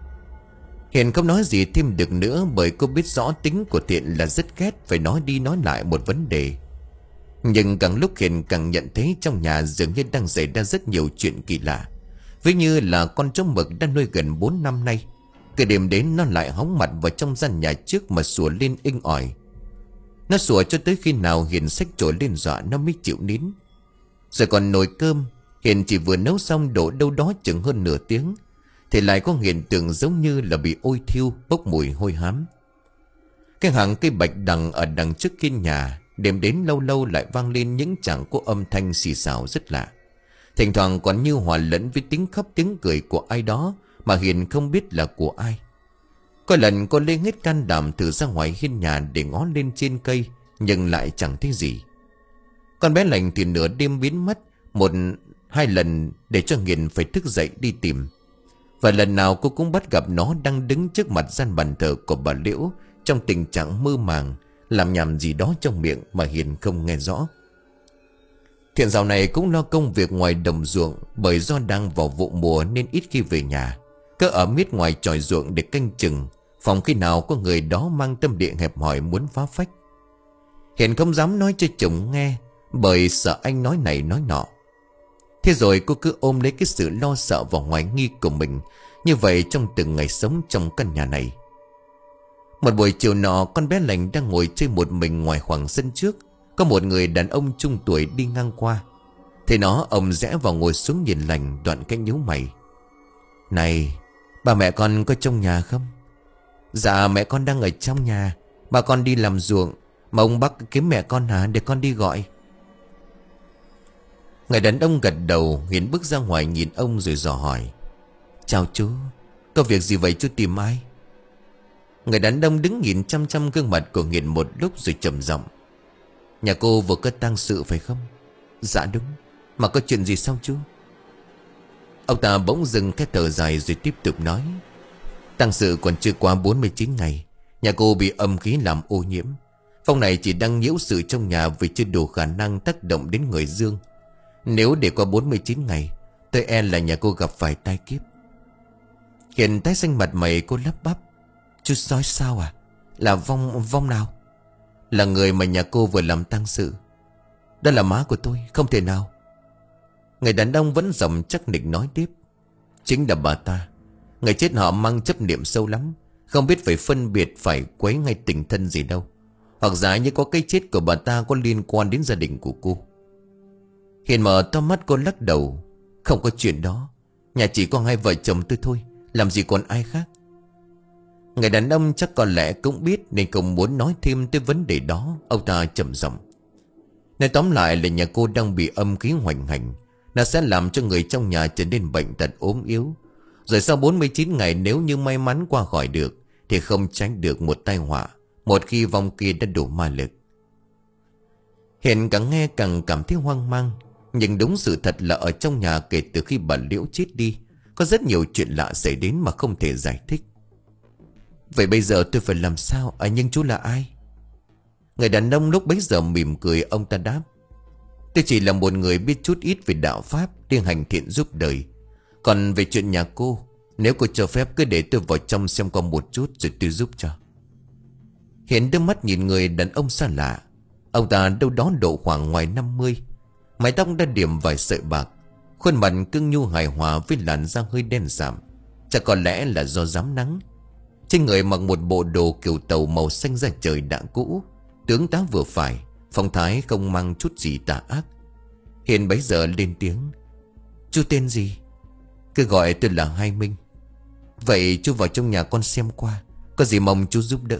Hiền không nói gì thêm được nữa, bởi cô biết rõ tính của Thiện là rất ghét phải nói đi nói lại một vấn đề. Nhưng càng lúc Hiền càng nhận thấy trong nhà dường như đang xảy ra rất nhiều chuyện kỳ lạ. Ví như là con chó mực đã nuôi gần bốn năm nay, cứ đêm đến nó lại hóng mặt vào trong gian nhà trước mà sủa lên inh ỏi. Nó sủa cho tới khi nào Hiền xách chổi lên dọa nó mới chịu nín. Rồi còn nồi cơm Hiền chỉ vừa nấu xong đổ đâu đó chừng hơn nửa tiếng thì lại có hiện tượng giống như là bị ôi thiêu, bốc mùi hôi hám. Cái hàng cây bạch đằng ở đằng trước hiên nhà đêm đến lâu lâu lại vang lên những chàng có âm thanh xì xào rất lạ. Thỉnh thoảng còn như hòa lẫn với tiếng khóc tiếng cười của ai đó mà Hiền không biết là của ai. Có lần cô lên hết can đảm thử ra ngoài hiên nhà để ngó lên trên cây, nhưng lại chẳng thấy gì. Con bé Lành thì nửa đêm biến mất một hai lần để cho Hiền phải thức dậy đi tìm. Và lần nào cô cũng bắt gặp nó đang đứng trước mặt gian bàn thờ của bà Liễu trong tình trạng mơ màng, làm nhảm gì đó trong miệng mà Hiền không nghe rõ. Thiện dạo này cũng lo công việc ngoài đồng ruộng, bởi do đang vào vụ mùa nên ít khi về nhà. Cứ ở miết ngoài chòi ruộng để canh chừng, phòng khi nào có người đó mang tâm địa hẹp hòi muốn phá phách. Hiền không dám nói cho chồng nghe, bởi sợ anh nói này nói nọ. Thế rồi cô cứ ôm lấy cái sự lo sợ và hoài nghi của mình, như vậy trong từng ngày sống trong căn nhà này. Một buổi chiều nọ, con bé Lành đang ngồi chơi một mình ngoài khoảng sân trước. Có một người đàn ông trung tuổi đi ngang qua. Thế nó ông rẽ vào ngồi xuống nhìn Lành, đoạn cái nhíu mày. Này, bà mẹ con có trong nhà không? Dạ mẹ con đang ở trong nhà. Bà con đi làm ruộng, mà ông bác kiếm mẹ con hả? Để con đi gọi. Người đàn ông gật đầu. Hiền bước ra ngoài nhìn ông rồi dò hỏi. Chào chú, có việc gì vậy chú tìm ai? Người đàn ông đứng nhìn chăm chăm gương mặt của Hiền một lúc rồi trầm giọng. Nhà cô vừa có tang sự phải không? Dạ đúng. Mà có chuyện gì sao chú? Ông ta bỗng dừng cái thở dài rồi tiếp tục nói. Tang sự còn chưa qua bốn mươi chín ngày. Nhà cô bị âm khí làm ô nhiễm. Phong này chỉ đang nhiễu sự trong nhà vì chưa đủ khả năng tác động đến người dương. Nếu để qua bốn mươi chín ngày, tôi e là nhà cô gặp phải tai kiếp. Hiện tái xanh mặt mày, cô lắp bắp. Chú nói sao à? Là vong vong nào? Là người mà nhà cô vừa làm tang sự. Đó là má của tôi, không thể nào. Người đàn ông vẫn giọng chắc nịch nói tiếp. Chính là bà ta. Người chết họ mang chấp niệm sâu lắm, không biết phải phân biệt phải quấy ngay tình thân gì đâu. Hoặc giả như có cái chết của bà ta có liên quan đến gia đình của cô. Hiền mở to mắt, cô lắc đầu. Không có chuyện đó. Nhà chỉ có hai vợ chồng tôi thôi, làm gì còn ai khác. Người đàn ông chắc có lẽ cũng biết nên không muốn nói thêm tới vấn đề đó. Ông ta trầm giọng. Nói tóm lại là nhà cô đang bị âm khí hoành hành. Nó sẽ làm cho người trong nhà trở nên bệnh tật ốm yếu. Rồi sau bốn mươi chín ngày, nếu như may mắn qua khỏi được, thì không tránh được một tai họa, một khi vong kia đã đủ ma lực. Hiện càng nghe càng cảm thấy hoang mang. Nhưng đúng sự thật là ở trong nhà kể từ khi bà Liễu chết đi, có rất nhiều chuyện lạ xảy đến mà không thể giải thích. Vậy bây giờ tôi phải làm sao? À nhưng chú là ai? Người đàn ông lúc bấy giờ mỉm cười. Ông ta đáp. Tôi chỉ là một người biết chút ít về đạo pháp, đi hành thiện giúp đời. Còn về chuyện nhà cô, nếu cô cho phép cứ để tôi vào trong xem qua một chút rồi tôi giúp cho. Hiền đưa mắt nhìn người đàn ông xa lạ. Ông ta đâu đó độ khoảng ngoài năm mươi. Mái tóc đã điểm vài sợi bạc. Khuôn mặt cưng nhu hài hòa với làn da hơi đen sạm. Chắc có lẽ là do rám nắng. Trên người mặc một bộ đồ kiểu tàu màu xanh da trời đã cũ, tướng tá vừa phải, phong thái không mang chút gì tà ác. Hiền bấy giờ lên tiếng. Chú tên gì? Cứ gọi tôi là Hai Minh. Vậy chú vào trong nhà con xem qua, có gì mong chú giúp đỡ.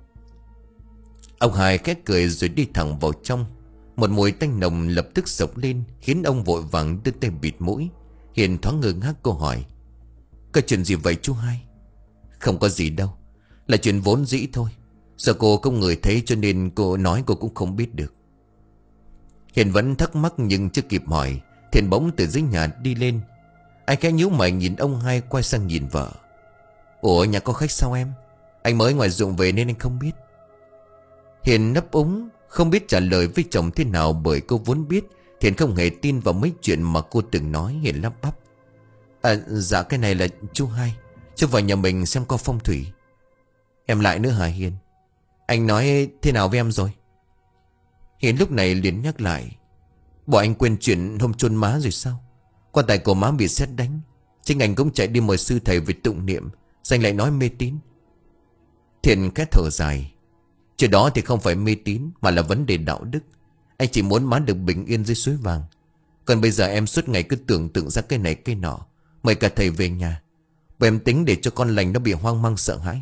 Ông Hai khét cười rồi đi thẳng vào trong. Một mùi tanh nồng lập tức sộc lên, khiến ông vội vàng đưa tay bịt mũi. Hiền thoáng ngơ ngác cô hỏi. Có chuyện gì vậy chú Hai? Không có gì đâu, là chuyện vốn dĩ thôi. Giờ cô không người thấy cho nên cô nói cô cũng không biết được. Hiền vẫn thắc mắc nhưng chưa kịp hỏi, Thiện bỗng từ dưới nhà đi lên. Anh khẽ nhíu mày nhìn ông Hai, quay sang nhìn vợ. Ủa nhà có khách sao em? Anh mới ngoài ruộng về nên anh không biết. Hiền nấp úng, không biết trả lời với chồng thế nào, bởi cô vốn biết Thiện không hề tin vào mấy chuyện mà cô từng nói. Hiền lắp bắp. À dạ cái này là chú Hai, chú vào nhà mình xem có phong thủy. Em lại nữa hả Hiền? Anh nói thế nào với em rồi? Hiền lúc này liền nhắc lại. Bộ anh quên chuyện hôm chôn má rồi sao? Quan tài của má bị sét đánh, chính anh cũng chạy đi mời sư thầy về tụng niệm, Danh lại nói mê tín. Thiện khẽ thở dài. Chuyện đó thì không phải mê tín, mà là vấn đề đạo đức. Anh chỉ muốn má được bình yên dưới suối vàng. Còn bây giờ em suốt ngày cứ tưởng tượng ra cái này cái nọ, mời cả thầy về nhà, bởi em tính để cho con Lành nó bị hoang mang sợ hãi.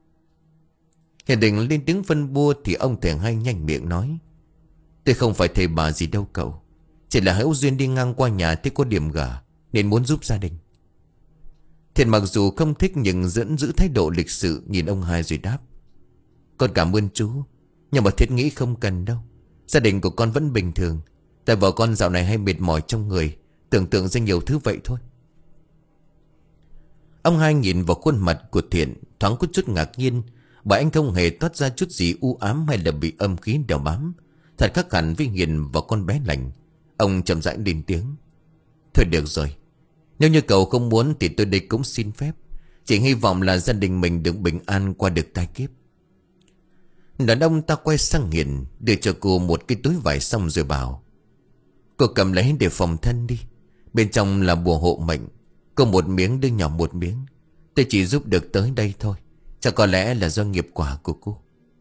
Hiền định lên tiếng phân bua thì ông thầy Hai nhanh miệng nói. Tôi không phải thầy bà gì đâu cậu, chỉ là hữu duyên đi ngang qua nhà thấy có điểm gở nên muốn giúp gia đình. Thiện mặc dù không thích nhưng vẫn giữ thái độ lịch sự nhìn ông Hai rồi đáp. Con cảm ơn chú, nhưng mà Thiết nghĩ không cần đâu. Gia đình của con vẫn bình thường, tại vợ con dạo này hay mệt mỏi trong người, tưởng tượng ra nhiều thứ vậy thôi. Ông hai nhìn vào khuôn mặt của Thiện, thoáng có chút ngạc nhiên, bởi anh không hề toát ra chút gì u ám hay là bị âm khí đeo bám. Thật khác hẳn với Hiền và con bé Lành. Ông chậm rãi lên tiếng: Thôi được rồi, nếu như cậu không muốn thì tôi đây cũng xin phép. Chỉ hy vọng là gia đình mình được bình an qua được tai kiếp. Đàn ông ta quay sang Hiền, đưa cho cô một cái túi vải xong rồi bảo: Cô cầm lấy để phòng thân đi. Bên trong là bùa hộ mệnh. Cô một miếng đưa nhỏ một miếng. Tôi chỉ giúp được tới đây thôi. Chắc có lẽ là do nghiệp quả của cô.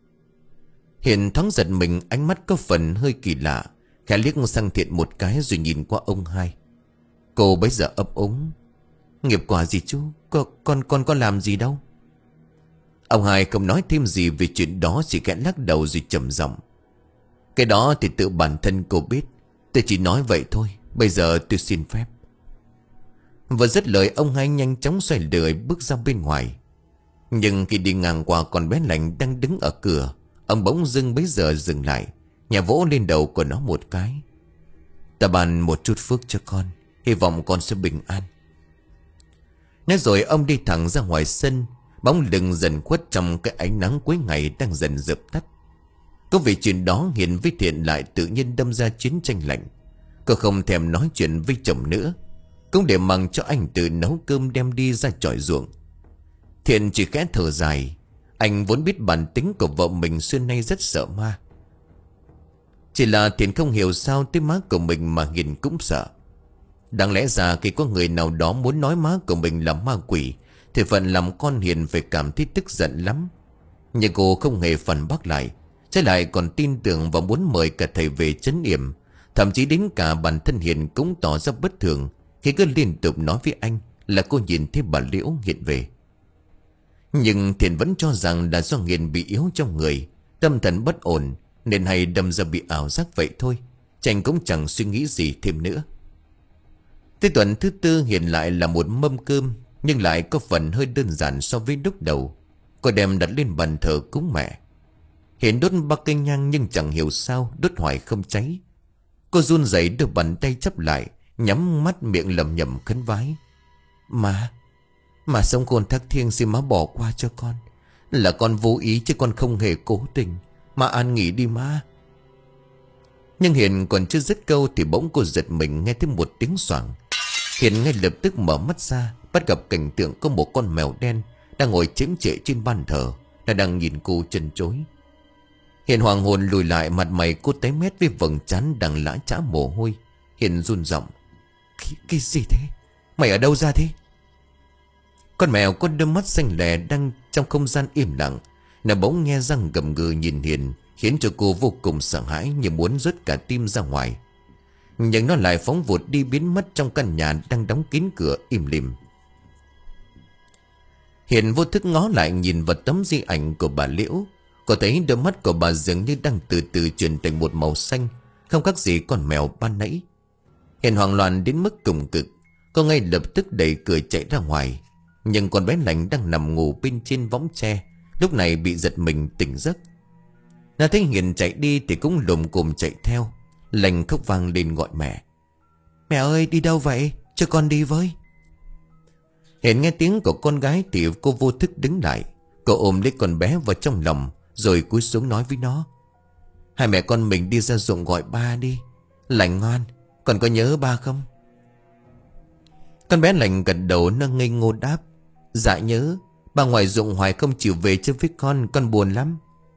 Hiền thoáng giật mình, ánh mắt có phần hơi kỳ lạ, khẽ liếc sang Thiện một cái rồi nhìn qua ông hai. Cô bấy giờ ấp úng: Nghiệp quả gì chú? Con con con có làm gì đâu. Ông hai không nói thêm gì về chuyện đó, chỉ khẽ lắc đầu rồi trầm giọng: Cái đó thì tự bản thân cô biết. Tôi chỉ nói vậy thôi. Bây giờ tôi xin phép. Vừa dứt lời, ông hai nhanh chóng xoay lười bước ra bên ngoài. Nhưng khi đi ngang qua con bé Lành đang đứng ở cửa, ông bỗng dưng bấy giờ dừng lại, nhẹ vỗ lên đầu của nó một cái: Ta ban một chút phước cho con, hy vọng con sẽ bình an. Nói rồi ông đi thẳng ra ngoài sân. Bóng lưng dần khuất trong cái ánh nắng cuối ngày đang dần dập tắt. Có vì chuyện đó, Hiền với Thiện lại tự nhiên đâm ra chiến tranh lạnh. Cô không thèm nói chuyện với chồng nữa, cũng để mặc cho anh tự nấu cơm đem đi ra chòi ruộng. Thiện chỉ khẽ thở dài. Anh vốn biết bản tính của vợ mình xưa nay rất sợ ma. Chỉ là Thiện không hiểu sao tới má của mình mà Hiền cũng sợ. Đáng lẽ ra khi có người nào đó muốn nói má của mình là ma quỷ, thì phận làm con Hiền phải cảm thấy tức giận lắm. Nhưng cô không hề phản bác lại, trái lại còn tin tưởng và muốn mời cả thầy về trấn yểm. Thậm chí đến cả bản thân Hiền cũng tỏ ra bất thường khi cứ liên tục nói với anh là cô nhìn thấy bà Liễu hiện về. Nhưng Thiện vẫn cho rằng là do Hiền bị yếu trong người, tâm thần bất ổn, nên hay đâm ra bị ảo giác vậy thôi. Chàng cũng chẳng suy nghĩ gì thêm nữa. Tới tuần thứ tư, Hiền lại là một mâm cơm, nhưng lại có phần hơi đơn giản so với lúc đầu. Cô đem đặt lên bàn thờ cúng mẹ. Hiền đốt ba cây nhang nhưng chẳng hiểu sao đốt hoài không cháy. Cô run rẩy đưa bàn tay chắp lại, nhắm mắt miệng lẩm nhẩm khấn vái: Má, má sống khôn thác thiêng, xin má bỏ qua cho con. Là con vô ý chứ con không hề cố tình. Má an nghỉ đi má. Nhưng Hiền còn chưa dứt câu thì bỗng cô giật mình nghe thấy một tiếng xoảng. Hiền ngay lập tức mở mắt ra, bắt gặp cảnh tượng có một con mèo đen đang ngồi chiếm trệ trên bàn thờ. Nó đang nhìn cô chần chối. Hiền hoàng hồn lùi lại, mặt mày cô tái mét với vầng trán đang lã chã mồ hôi. Hiền run giọng: cái, cái gì thế? Mày ở đâu ra thế? Con mèo có đôi mắt xanh lè đang trong không gian im lặng. Nó bỗng nghe răng gầm gừ nhìn Hiền, khiến cho cô vô cùng sợ hãi, như muốn rớt cả tim ra ngoài. Nhưng nó lại phóng vụt đi, biến mất trong căn nhà đang đóng kín cửa im lìm. Hiền vô thức ngó lại nhìn vào tấm di ảnh của bà Liễu. Cô thấy đôi mắt của bà dường như đang từ từ chuyển thành một màu xanh, không khác gì con mèo ban nãy. Hiền hoảng loạn đến mức cùng cực. Cô ngay lập tức đẩy cửa chạy ra ngoài. Nhưng con bé Lành đang nằm ngủ bên trên võng tre, lúc này bị giật mình tỉnh giấc. Nó thấy Hiền chạy đi thì cũng lùm cùm chạy theo. Lành khóc vang lên gọi mẹ: Mẹ ơi, đi đâu vậy? Cho con đi với. Hiền nghe tiếng của con gái thì cô vô thức đứng lại. Cô ôm lấy con bé vào trong lòng, rồi cúi xuống nói với nó: Hai mẹ con mình đi ra ruộng gọi ba đi. Lành ngoan, con có nhớ ba không? Con bé Lành gật đầu, nó ngây ngô đáp: Dạ nhớ. Ba ngoài ruộng hoài không chịu về chơi với con, con buồn lắm.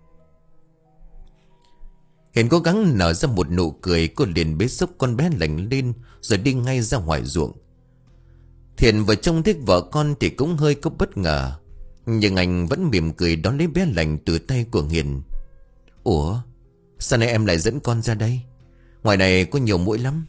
Hiền cố gắng nở ra một nụ cười. Cô liền bế xốc con bé Lành lên rồi đi ngay ra ngoài ruộng. Thiện vừa trông thấy vợ con thì cũng hơi có bất ngờ, nhưng anh vẫn mỉm cười đón lấy bé Lành từ tay của Hiền. Ủa, sao nay em lại dẫn con ra đây? Ngoài này có nhiều muỗi lắm.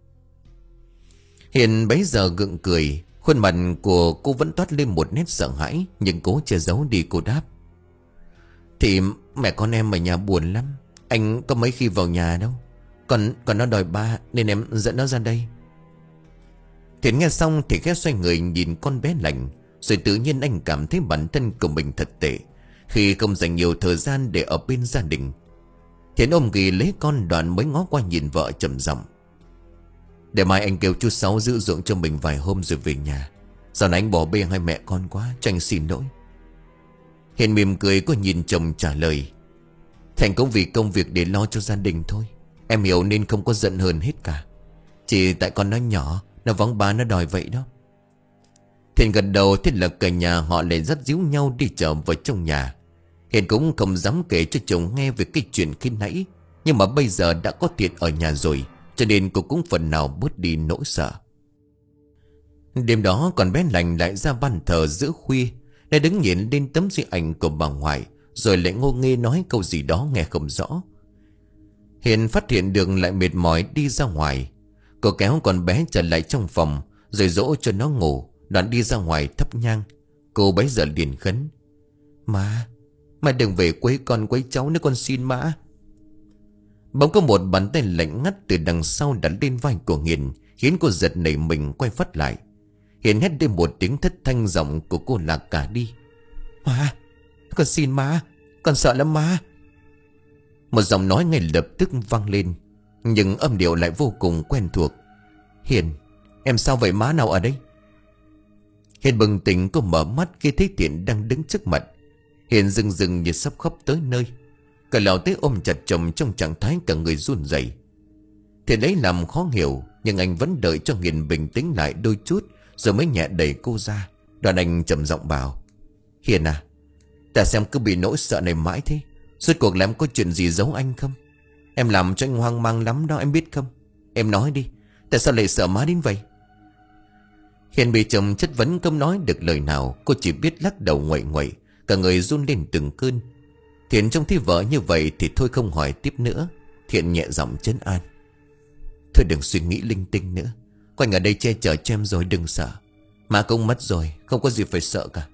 Hiền bấy giờ gượng cười. Khuôn mặt của cô vẫn toát lên một nét sợ hãi, nhưng cố che giấu đi. Cô đáp: Thì mẹ con em ở nhà buồn lắm, anh có mấy khi vào nhà đâu. Còn còn nó đòi ba nên em dẫn nó ra đây. Thiện nghe xong thì khẽ xoay người nhìn con bé Lành. Rồi tự nhiên anh cảm thấy bản thân của mình thật tệ khi không dành nhiều thời gian để ở bên gia đình. Thiện ôm ghì lấy con, đoạn mới ngó qua nhìn vợ trầm giọng: Để mai anh kêu chú Sáu giữ ruộng cho mình vài hôm rồi về nhà. Sao này anh bỏ bê hai mẹ con quá, cho anh xin lỗi. Hiền mỉm cười có nhìn chồng trả lời. Thành cũng vì công việc để lo cho gia đình thôi. Em hiểu nên không có giận hờn hết cả. Chỉ tại con nó nhỏ, nó vắng ba nó đòi vậy đó. Thiện gật đầu. Thế là cả nhà họ lại dắt díu nhau đi trở vào trong nhà. Hiền cũng không dám kể cho chồng nghe về cái chuyện khi nãy. Nhưng mà bây giờ đã có Thiện ở nhà rồi, cho nên cô cũng phần nào bớt đi nỗi sợ. Đêm đó còn bé Lành lại ra ban thờ giữa khuya. Đã đứng nhìn lên tấm di ảnh của bà ngoại, rồi lại ngô nghê nói câu gì đó nghe không rõ. Hiền phát hiện Đường lại mệt mỏi đi ra ngoài. Cô kéo con bé trở lại trong phòng, rồi dỗ cho nó ngủ, đoạn đi ra ngoài thắp nhang. Cô bấy giờ liền khấn. Má, má đừng về quấy con quấy cháu nữa, con xin má. Bỗng có một bàn tay lạnh ngắt từ đằng sau đặt lên vai của Hiền, khiến cô giật nảy mình quay phát lại. Hiền hét lên một tiếng thất thanh, giọng của cô lạc cả đi. Má, con xin má, con sợ lắm má. Một giọng nói ngay lập tức vang lên, nhưng âm điệu lại vô cùng quen thuộc. Hiền, em sao vậy má, nào ở đây? Hiền bừng tỉnh, cô mở mắt khi thấy Thiện đang đứng trước mặt. Hiền rưng rưng như sắp khóc tới nơi. Cả lão tới ôm chặt chồng trong trạng thái cả người run rẩy. Thiện ấy làm khó hiểu, nhưng anh vẫn đợi cho Hiền bình tĩnh lại đôi chút, rồi mới nhẹ đẩy cô ra. Đoàn anh trầm giọng bảo. Hiền à, ta xem cứ bị nỗi sợ này mãi thế. Suốt cuộc là em có chuyện gì giấu anh không? Em làm cho anh hoang mang lắm đó, em biết không? Em nói đi, tại sao lại sợ má đến vậy? Hiền bị chồng chất vấn không nói được lời nào. Cô chỉ biết lắc đầu nguậy nguậy, cả người run lên từng cơn. Thiện trông thấy vợ như vậy thì thôi không hỏi tiếp nữa. Thiện nhẹ giọng trấn an. Thôi đừng suy nghĩ linh tinh nữa, có anh ở đây che chở cho em rồi, đừng sợ. Má cũng mất rồi, không có gì phải sợ cả.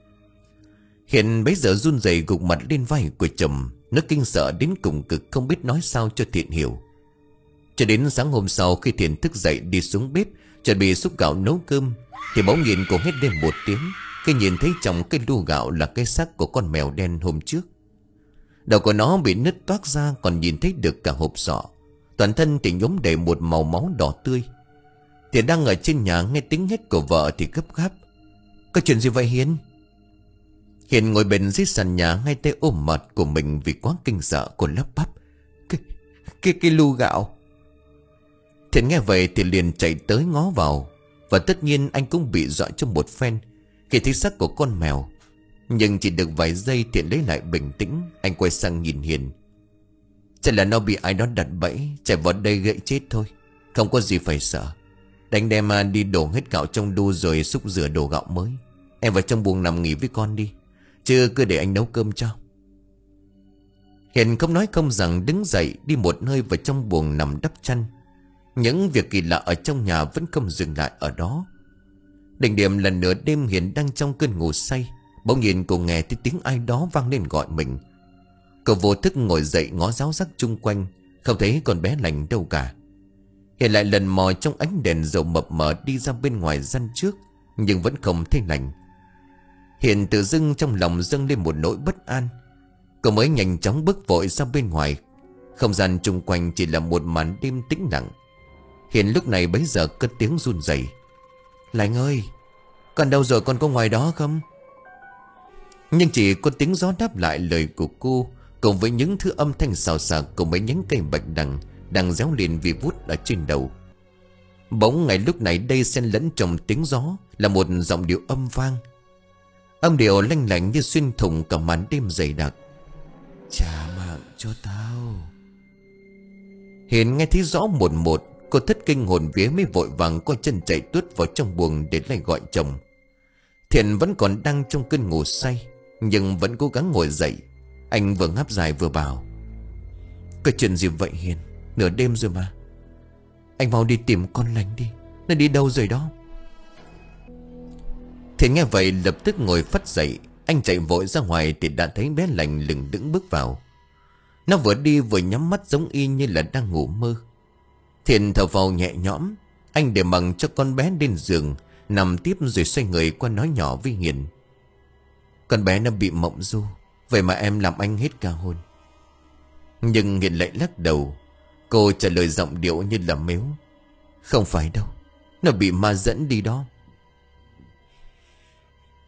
Hiền bấy giờ run rẩy gục mặt lên vai của chồng. Nó kinh sợ đến cùng cực, không biết nói sao cho Thiện hiểu. Cho đến sáng hôm sau, khi Thiện thức dậy đi xuống bếp chuẩn bị xúc gạo nấu cơm, thì bỗng nhìn cô hét lên một tiếng khi nhìn thấy trong cái lu gạo là cái xác của con mèo đen hôm trước. Đầu của nó bị nứt toác ra, còn nhìn thấy được cả hộp sọ. Toàn thân thì nhuốm đầy một màu máu đỏ tươi. Thiện đang ở trên nhà nghe tiếng hét của vợ thì gấp gáp. Có chuyện gì vậy Hiền? Hiền ngồi bên dưới sàn nhà, ngay tay ôm mặt của mình vì quá kinh sợ. Cô lắp bắp. Cái, cái, cái lu gạo. Thiện nghe vậy thì liền chạy tới ngó vào. Và tất nhiên anh cũng bị dọa cho một phen khi thấy xác của con mèo. Nhưng chỉ được vài giây Thiện lấy lại bình tĩnh. Anh quay sang nhìn Hiền. Chắc là nó bị ai đó đặt bẫy, chạy vào đây gãy chết thôi, không có gì phải sợ. Đánh đem đi đổ hết gạo trong đu rồi xúc rửa đổ gạo mới. Em vào trong buồng nằm nghỉ với con đi, chứ cứ để anh nấu cơm cho. Hiền không nói không rằng đứng dậy đi một nơi vào trong buồng nằm đắp chăn. Những việc kỳ lạ ở trong nhà vẫn không dừng lại ở đó. Đỉnh điểm lần nửa đêm Hiền đang trong cơn ngủ say, bỗng nhiên cô nghe thấy tiếng ai đó vang lên gọi mình. Cô vô thức ngồi dậy ngó ráo rắc chung quanh, không thấy con bé Lành đâu cả. Hiền lại lần mò trong ánh đèn dầu mập mờ đi ra bên ngoài gian trước, nhưng vẫn không thấy Lành. Hiền tự dưng trong lòng dâng lên một nỗi bất an. Cô mới nhanh chóng bước vội ra bên ngoài. Không gian chung quanh chỉ là một màn đêm tĩnh lặng. Hiền lúc này bấy giờ cất tiếng run rẩy. Lành ơi, con đâu rồi, con có ngoài đó không? Nhưng chỉ có tiếng gió đáp lại lời của cô, cùng với những thứ âm thanh xào xạc của mấy nhánh cây bạch đằng đang réo lên vì vút ở trên đầu. Bỗng ngay lúc này đây xen lẫn trong tiếng gió là một giọng điệu âm vang. Âm điệu lanh lảnh như xuyên thủng cả màn đêm dày đặc. Trả mạng cho tao. Hiền nghe thấy rõ một một. Cô thất kinh hồn vía mới vội vàng co chân chạy tuốt vào trong buồng để lại gọi chồng. Thiện vẫn còn đang trong cơn ngủ say, nhưng vẫn cố gắng ngồi dậy. Anh vừa ngáp dài vừa bảo. Có chuyện gì vậy Hiền? Nửa đêm rồi mà. Anh mau đi tìm con Lành đi, nó đi đâu rồi đó? Thiện nghe vậy lập tức ngồi phắt dậy. Anh chạy vội ra ngoài thì đã thấy bé Lành lững đững bước vào. Nó vừa đi vừa nhắm mắt giống y như là đang ngủ mơ. Thiện thở vào nhẹ nhõm. Anh để mặc cho con bé lên giường nằm tiếp, rồi xoay người qua nói nhỏ với Hiền. Con bé nó bị mộng du, vậy mà em làm anh hết cả hồn. Nhưng Hiền lại lắc đầu. Cô trả lời giọng điệu như là mếu. Không phải đâu, nó bị ma dẫn đi đó.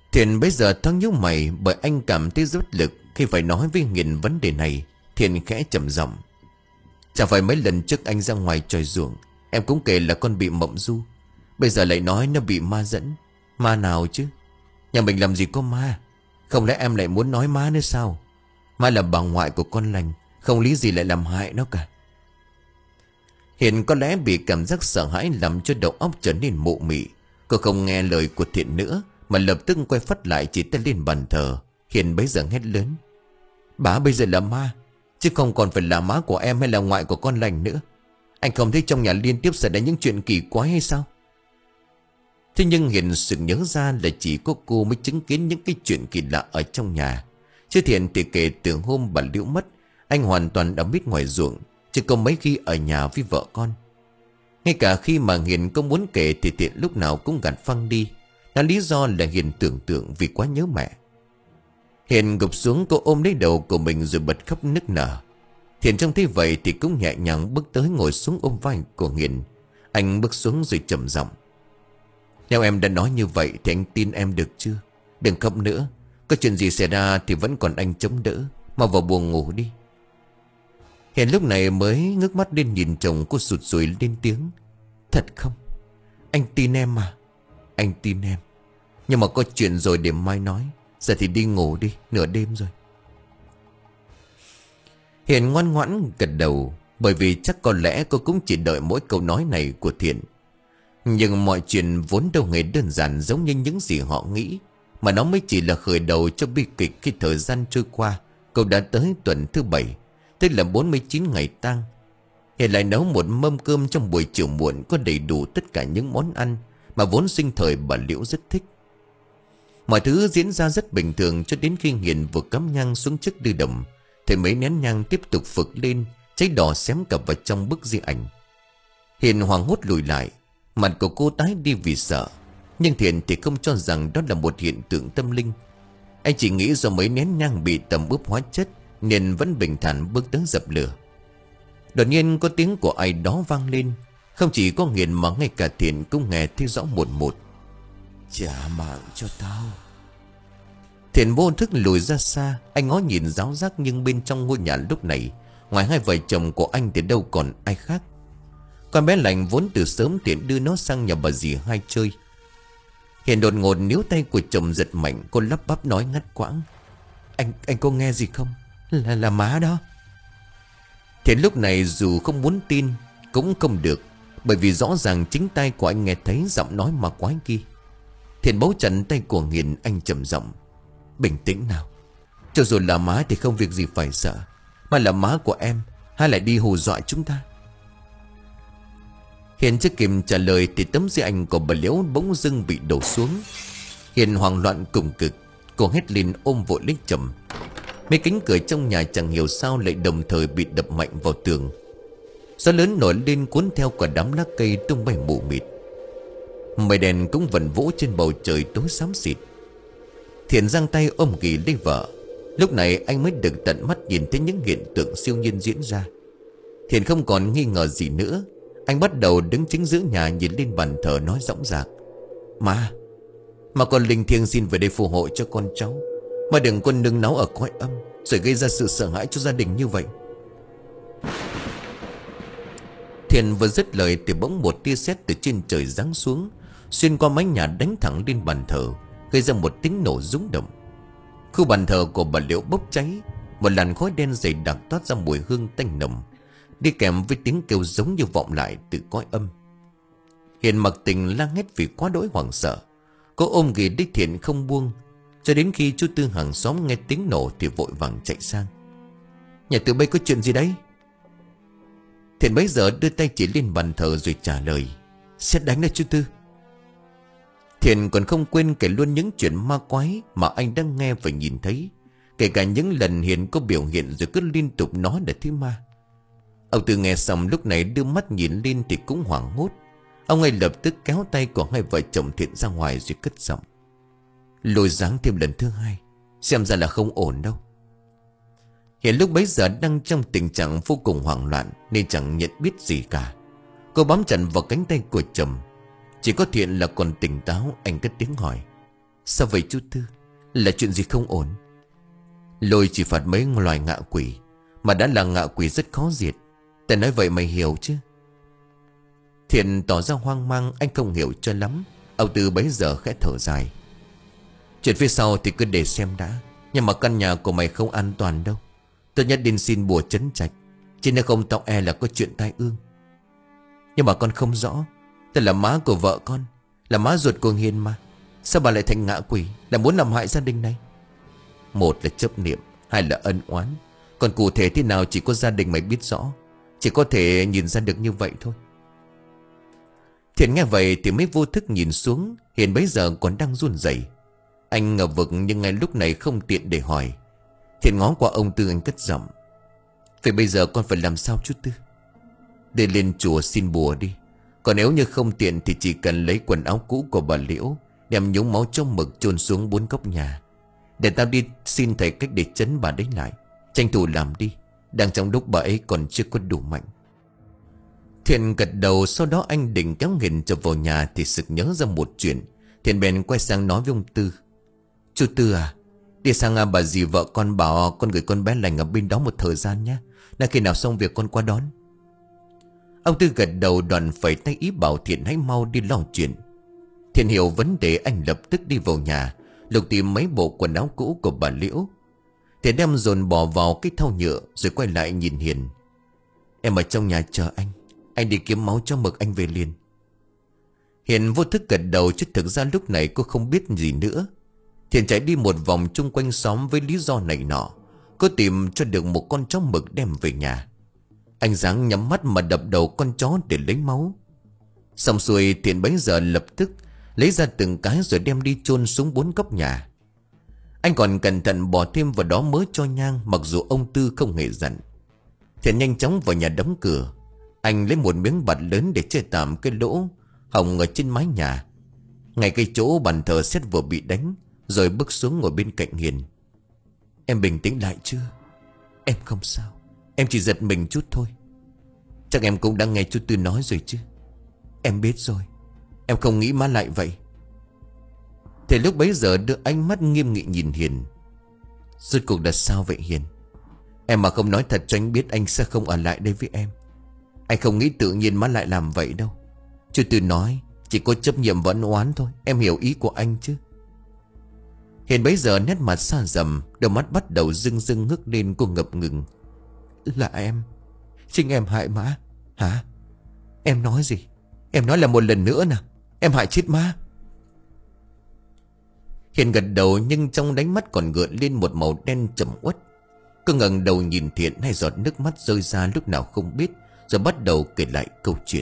Thiện bây giờ thoáng nhíu mày, bởi anh cảm thấy rất lực khi phải nói với Hiền vấn đề này. Thiện khẽ trầm giọng: Chẳng phải mấy lần trước anh ra ngoài tròi ruộng, em cũng kể là con bị mộng du. Bây giờ lại nói nó bị ma dẫn. Ma nào chứ? Nhà mình làm gì có ma? Không lẽ em lại muốn nói ma nữa sao? Ma là bà ngoại của con lành, không lý gì lại làm hại nó cả. Hiền có lẽ bị cảm giác sợ hãi làm cho đầu óc trở nên mụ mị. Cô không nghe lời của Thiện nữa, mà lập tức quay phát lại chỉ tay lên bàn thờ. Hiền bấy giờ hét lớn: Bà bây giờ là ma, chứ không còn phải là má của em hay là ngoại của con lành nữa. Anh không thấy trong nhà liên tiếp xảy ra những chuyện kỳ quái hay sao? Thế nhưng Hiền sực nhớ ra là chỉ có cô mới chứng kiến những cái chuyện kỳ lạ ở trong nhà. Chứ Thiện thì kể từ hôm bà Liễu mất, anh hoàn toàn đã biết ngoài ruộng, chứ không mấy khi ở nhà với vợ con. Ngay cả khi mà Hiền không muốn kể thì Thiện lúc nào cũng gạt phăng đi. Nó lý do là Hiền tưởng tượng vì quá nhớ mẹ. Hiền gục xuống, cô ôm lấy đầu của mình rồi bật khóc nức nở. Thiện trông thấy vậy thì cũng nhẹ nhàng bước tới ngồi xuống ôm vai của Hiền. Anh bước xuống rồi trầm giọng: Nếu em đã nói như vậy thì anh tin em được chưa? Đừng khóc nữa. Có chuyện gì xảy ra thì vẫn còn anh chống đỡ. Mau vào buồng ngủ đi. Hiền lúc này mới ngước mắt lên nhìn chồng cô, sụt sùi lên tiếng: Thật không? Anh tin em mà. Anh tin em. Nhưng mà có chuyện rồi để mai nói. Giờ thì đi ngủ đi, nửa đêm rồi. Hiền ngoan ngoãn gật đầu, bởi vì chắc có lẽ cô cũng chỉ đợi mỗi câu nói này của Thiện. Nhưng mọi chuyện vốn đâu hề đơn giản giống như những gì họ nghĩ, mà nó mới chỉ là khởi đầu cho bi kịch. Khi thời gian trôi qua, cô đã tới tuần thứ bảy, tức là bốn mươi chín ngày tang. Hiền lại nấu một mâm cơm trong buổi chiều muộn, có đầy đủ tất cả những món ăn mà vốn sinh thời bà Liễu rất thích. Mọi thứ diễn ra rất bình thường cho đến khi Hiền vừa cắm nhang xuống chiếc đư đồng thì mấy nén nhang tiếp tục phực lên, cháy đỏ xém cả vào trong bức di ảnh. Hiền hoảng hốt lùi lại, mặt của cô tái đi vì sợ. Nhưng Thiện thì không cho rằng đó là một hiện tượng tâm linh. Anh chỉ nghĩ do mấy nén nhang bị tẩm ướp hóa chất nên vẫn bình thản bước tới dập lửa. Đột nhiên có tiếng của ai đó vang lên. Không chỉ có Hiền mà ngay cả Thiện cũng nghe thấy rõ một một: Trả mạng cho tao. Thiện vô thức lùi ra xa. Anh ngó nhìn ráo rác, nhưng bên trong ngôi nhà lúc này, ngoài hai vợ chồng của anh thì đâu còn ai khác. Con bé Lành vốn từ sớm Thiện đưa nó sang nhà bà dì hai chơi. Hiền đột ngột níu tay của chồng giật mạnh. Cô lắp bắp nói ngắt quãng: Anh anh có nghe gì không? Là là má đó. Thiện lúc này dù không muốn tin cũng không được, bởi vì rõ ràng chính tay của anh nghe thấy giọng nói ma quái kia. Thiện bấu chặt tay của Hiền, anh trầm giọng: Bình tĩnh nào. Cho dù là má thì không việc gì phải sợ, mà là má của em, hay lại đi hù dọa chúng ta? Hiền chưa kịp trả lời thì tấm di ảnh của bà Liễu bỗng dưng bị đổ xuống. Hiền hoảng loạn cùng cực. Cô hét lên ôm vội lấy chồng. Mấy cánh cửa trong nhà chẳng hiểu sao lại đồng thời bị đập mạnh vào tường. Gió lớn nổi lên cuốn theo cả đám lá cây tung bay mù mịt. Mây đèn cũng vần vũ trên bầu trời tối xám xịt. Thiện giang tay ôm ghì lấy vợ. Lúc này anh mới được tận mắt nhìn thấy những hiện tượng siêu nhiên diễn ra. Thiện không còn nghi ngờ gì nữa. Anh bắt đầu đứng chính giữa nhà, nhìn lên bàn thờ nói dõng dạc: Má, mà con linh thiêng xin về đây phù hộ cho con cháu, mà đừng con nương náu ở cõi âm rồi gây ra sự sợ hãi cho gia đình như vậy. Thiện vừa dứt lời thì bỗng một tia sét từ trên trời giáng xuống, xuyên qua mái nhà đánh thẳng lên bàn thờ, gây ra một tiếng nổ rung động. Khu bàn thờ của bà Liễu bốc cháy. Một làn khói đen dày đặc toát ra mùi hương tanh nồng, đi kèm với tiếng kêu giống như vọng lại từ cõi âm. Hiền mặc tình la hét vì quá đỗi hoảng sợ. Cô ôm ghì đích Thiện không buông, cho đến khi chú Tư hàng xóm nghe tiếng nổ thì vội vàng chạy sang: Nhà Tư Bây có chuyện gì đấy? Thiện bấy giờ đưa tay chỉ lên bàn thờ rồi trả lời: Sét đánh đấy chú Tư. Thiện còn không quên kể luôn những chuyện ma quái mà anh đang nghe và nhìn thấy, kể cả những lần Hiền có biểu hiện rồi cứ liên tục nói là thấy ma. Ông Tư nghe xong lúc này đưa mắt nhìn lên thì cũng hoảng hốt. Ông ấy lập tức kéo tay của hai vợ chồng Thiện ra ngoài rồi cất giọng: Lôi dáng thêm lần thứ hai, xem ra là không ổn đâu. Hiền lúc bấy giờ đang trong tình trạng vô cùng hoảng loạn nên chẳng nhận biết gì cả. Cô bám chặt vào cánh tay của chồng. Chỉ có Thiện là còn tỉnh táo. Anh cất tiếng hỏi: Sao vậy chú Tư? Là chuyện gì không ổn? Lôi chỉ phạt mấy loài ngạ quỷ, mà đã là ngạ quỷ rất khó diệt. Ta nói vậy mày hiểu chứ? Thiện tỏ ra hoang mang, anh không hiểu cho lắm. Ông Tư bấy giờ khẽ thở dài. Chuyện phía sau thì cứ để xem đã. Nhưng mà căn nhà của mày không an toàn đâu. Tôi nhất định xin bùa trấn trạch, chứ nếu không tao e là có chuyện tai ương. Nhưng mà con không rõ. Tôi là má của vợ con, là má ruột của Hiền mà. Sao bà lại thành ngạ quỷ, là muốn làm hại gia đình này? Một là chấp niệm, hai là ân oán. Còn cụ thể thế nào chỉ có gia đình mày biết rõ. Chỉ có thể nhìn ra được như vậy thôi. Thiện nghe vậy thì mới vô thức nhìn xuống. Hiền bấy giờ còn đang run rẩy. Anh ngờ vực nhưng ngay lúc này không tiện để hỏi. Thiện ngó qua ông Tư, anh cất giọng. Vậy bây giờ con phải làm sao chú Tư? Để lên chùa xin bùa đi. Còn nếu như không tiện thì chỉ cần lấy quần áo cũ của bà Liễu, đem nhúng máu trong mực chôn xuống bốn góc nhà. Để tao đi xin thầy cách để trấn bà đấy lại. Tranh thủ làm đi, đang trong lúc bà ấy còn chưa có đủ mạnh. Thiện gật đầu. Sau đó anh định kéo Hiền trở vào nhà thì sực nhớ ra một chuyện. Thiện bèn quay sang nói với ông Tư. Chú Tư à, đi sang bà dì vợ con bảo con gửi con bé lành ở bên đó một thời gian nhé. Đã khi nào xong việc con qua đón. Ông Tư gật đầu, đoàn phẩy tay ý bảo Thiện hãy mau đi lo chuyện. Thiện hiểu vấn đề, anh lập tức đi vào nhà, lục tìm mấy bộ quần áo cũ của bà Liễu. Thiện đem dồn bỏ vào cái thau nhựa rồi quay lại nhìn Hiền. Em ở trong nhà chờ anh. Anh đi kiếm máu cho mực, anh về liền. Hiền vô thức gật đầu, chứ thực ra lúc này cô không biết gì nữa. Thiện chạy đi một vòng chung quanh xóm với lý do này nọ. Cô tìm cho được một con chó mực đem về nhà. Anh Giáng nhắm mắt mà đập đầu con chó để lấy máu. Xong xuôi Thiện bấy giờ lập tức lấy ra từng cái rồi đem đi chôn xuống bốn góc nhà. Anh còn cẩn thận bỏ thêm vào đó mớ cho nhang, mặc dù ông Tư không hề dặn. Thiện nhanh chóng vào nhà đóng cửa. Anh lấy một miếng bạt lớn để che tạm cái lỗ hồng ở trên mái nhà, ngay cái chỗ bàn thờ sét vừa bị đánh, rồi bước xuống ngồi bên cạnh Hiền. Em bình tĩnh lại chưa? Em không sao. Em chỉ giật mình chút thôi. Chắc em cũng đã nghe chú Tư nói rồi chứ? Em biết rồi. Em không nghĩ má lại vậy. Thế lúc bấy giờ đưa ánh mắt nghiêm nghị nhìn Hiền. Rốt cuộc là sao vậy Hiền? Em mà không nói thật cho anh biết, anh sẽ không ở lại đây với em. Anh không nghĩ tự nhiên má lại làm vậy đâu. Chú Tư nói chỉ có chấp nhiệm vẫn oán thôi. Em hiểu ý của anh chứ? Hiền bấy giờ nét mặt xa dầm, đôi mắt bắt đầu rưng rưng ngước lên. Cô ngập ngừng. Là em. Chính em hại má. Hả? Em nói gì? Em nói là một lần nữa nào. Em hại chết má. Hiền gật đầu, nhưng trong đáy mắt còn gợn lên một màu đen trầm uất. Cô ngẩng đầu nhìn Thiện, hai giọt nước mắt rơi ra lúc nào không biết, rồi bắt đầu kể lại câu chuyện.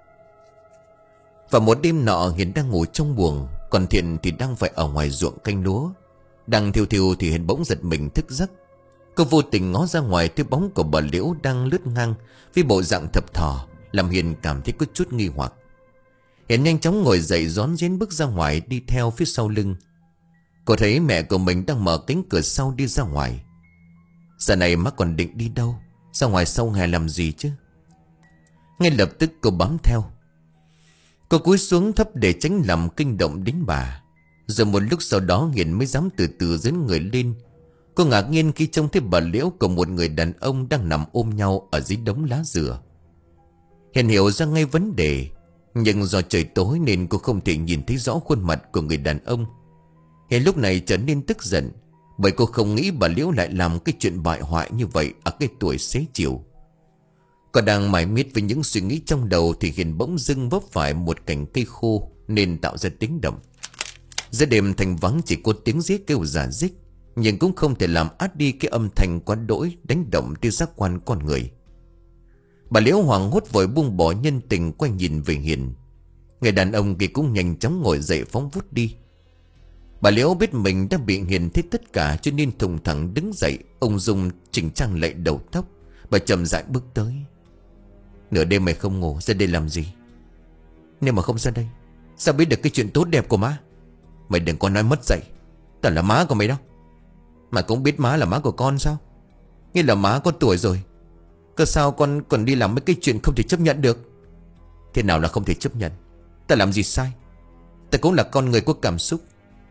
Và một đêm nọ, Hiền đang ngủ trong buồng, còn Thiện thì đang phải ở ngoài ruộng canh lúa. Đang thiêu thiêu thì Hiền bỗng giật mình thức giấc. Cô vô tình ngó ra ngoài thấy bóng của bà Liễu đang lướt ngang với bộ dạng thập thò, làm Hiền cảm thấy có chút nghi hoặc. Hiền nhanh chóng ngồi dậy rón rén bước ra ngoài, đi theo phía sau lưng. Cô thấy mẹ của mình đang mở cánh cửa sau đi ra ngoài. Giờ này má còn định đi đâu? Ra ngoài sau hè làm gì chứ? Ngay lập tức cô bám theo. Cô cúi xuống thấp để tránh làm kinh động đến bà. Rồi một lúc sau đó Hiền mới dám từ từ dẫn người lên. Cô ngạc nhiên khi trông thấy bà Liễu cùng một người đàn ông đang nằm ôm nhau ở dưới đống lá dừa. Hiền hiểu ra ngay vấn đề, nhưng do trời tối nên cô không thể nhìn thấy rõ khuôn mặt của người đàn ông. Hiền lúc này trở nên tức giận, bởi cô không nghĩ bà Liễu lại làm cái chuyện bại hoại như vậy ở cái tuổi xế chiều. Cô đang mải miết với những suy nghĩ trong đầu thì Hiền bỗng dưng vấp phải một cành cây khô nên tạo ra tiếng động. Giữa đêm thành vắng chỉ có tiếng rít kêu rả rích, nhưng cũng không thể làm át đi cái âm thanh quá đỗi đánh động tới giác quan con người. Bà Liễu hoảng hốt vội buông bỏ nhân tình, quay nhìn về Hiền. Người đàn ông kia cũng nhanh chóng ngồi dậy phóng vút đi. Bà Liễu biết mình đã bị Hiền thấy tất cả, cho nên thùng thẳng đứng dậy, ung dung chỉnh trang lại đầu tóc. Bà chậm rãi bước tới. Nửa đêm mày không ngủ, ra đây làm gì? Nếu mà không ra đây, sao biết được cái chuyện tốt đẹp của má? Mày đừng có nói mất dạy. Tao là má của mày đâu. Mà cũng biết má là má của con sao? Nghĩa là má có tuổi rồi, cơ sao con còn đi làm mấy cái chuyện không thể chấp nhận được? Thế nào là không thể chấp nhận? Ta làm gì sai? Ta cũng là con người có cảm xúc.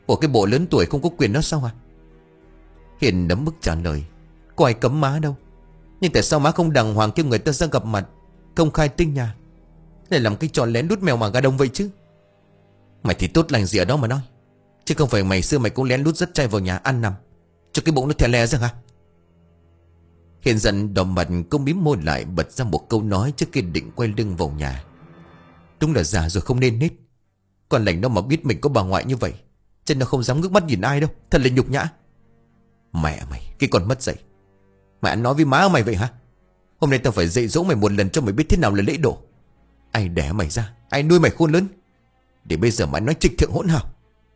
Ủa cái bộ lớn tuổi không có quyền đó sao à? Hiền nấm bức trả lời. Có ai cấm má đâu. Nhưng tại sao má không đàng hoàng kêu người ta ra gặp mặt, công khai tinh nhà, để làm cái trò lén lút mèo mà gà đông vậy chứ? Mày thì tốt lành gì ở đó mà nói. Chứ không phải mày xưa mày cũng lén lút dắt trai vào nhà ăn nằm cho cái bụng nó thè lè ra hả? Hiền giận đỏ mặt, cũng mím môi lại bật ra một câu nói trước khi định quay lưng vào nhà. Đúng là già rồi không nên nết. Còn lành nó mà biết mình có bà ngoại như vậy, chân nó không dám ngước mắt nhìn ai đâu. Thật là nhục nhã. Mẹ mày, cái con mất dạy. Mày ăn nói với má mày vậy hả? Hôm nay tao phải dạy dỗ mày một lần cho mày biết thế nào là lễ độ. Ai đẻ mày ra, ai nuôi mày khôn lớn để bây giờ mày nói trịch thượng hỗn hào?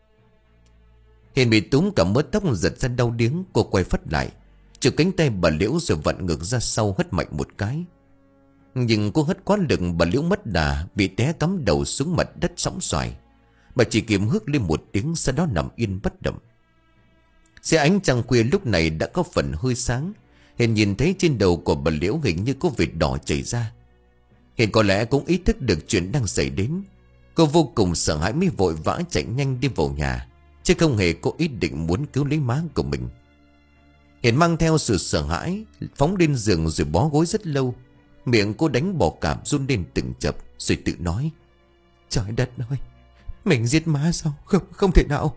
Hiền bị túm cả mớ tóc giật ra đau điếng. Cô quay phắt lại, chụp cánh tay bà Liễu rồi vặn ngược ra sau hất mạnh một cái. Nhưng cô hất quá lực, bà Liễu mất đà, bị té cắm đầu xuống mặt đất sóng xoài. Bà chỉ kịp hước lên một tiếng, sau đó nằm yên bất động. Xe ánh trăng khuya lúc này đã có phần hơi sáng. Hiền nhìn thấy trên đầu của bà Liễu hình như có vệt đỏ chảy ra. Hiền có lẽ cũng ý thức được chuyện đang xảy đến. Cô vô cùng sợ hãi mới vội vã chạy nhanh đi vào nhà, chứ không hề có ý định muốn cứu lấy má của mình. Hiền mang theo sự sợ hãi phóng lên giường rồi bó gối rất lâu. Miệng cô đánh bò cạp run lên từng chập, rồi tự nói. Trời đất ơi, mình giết má sao? Không, không thể nào.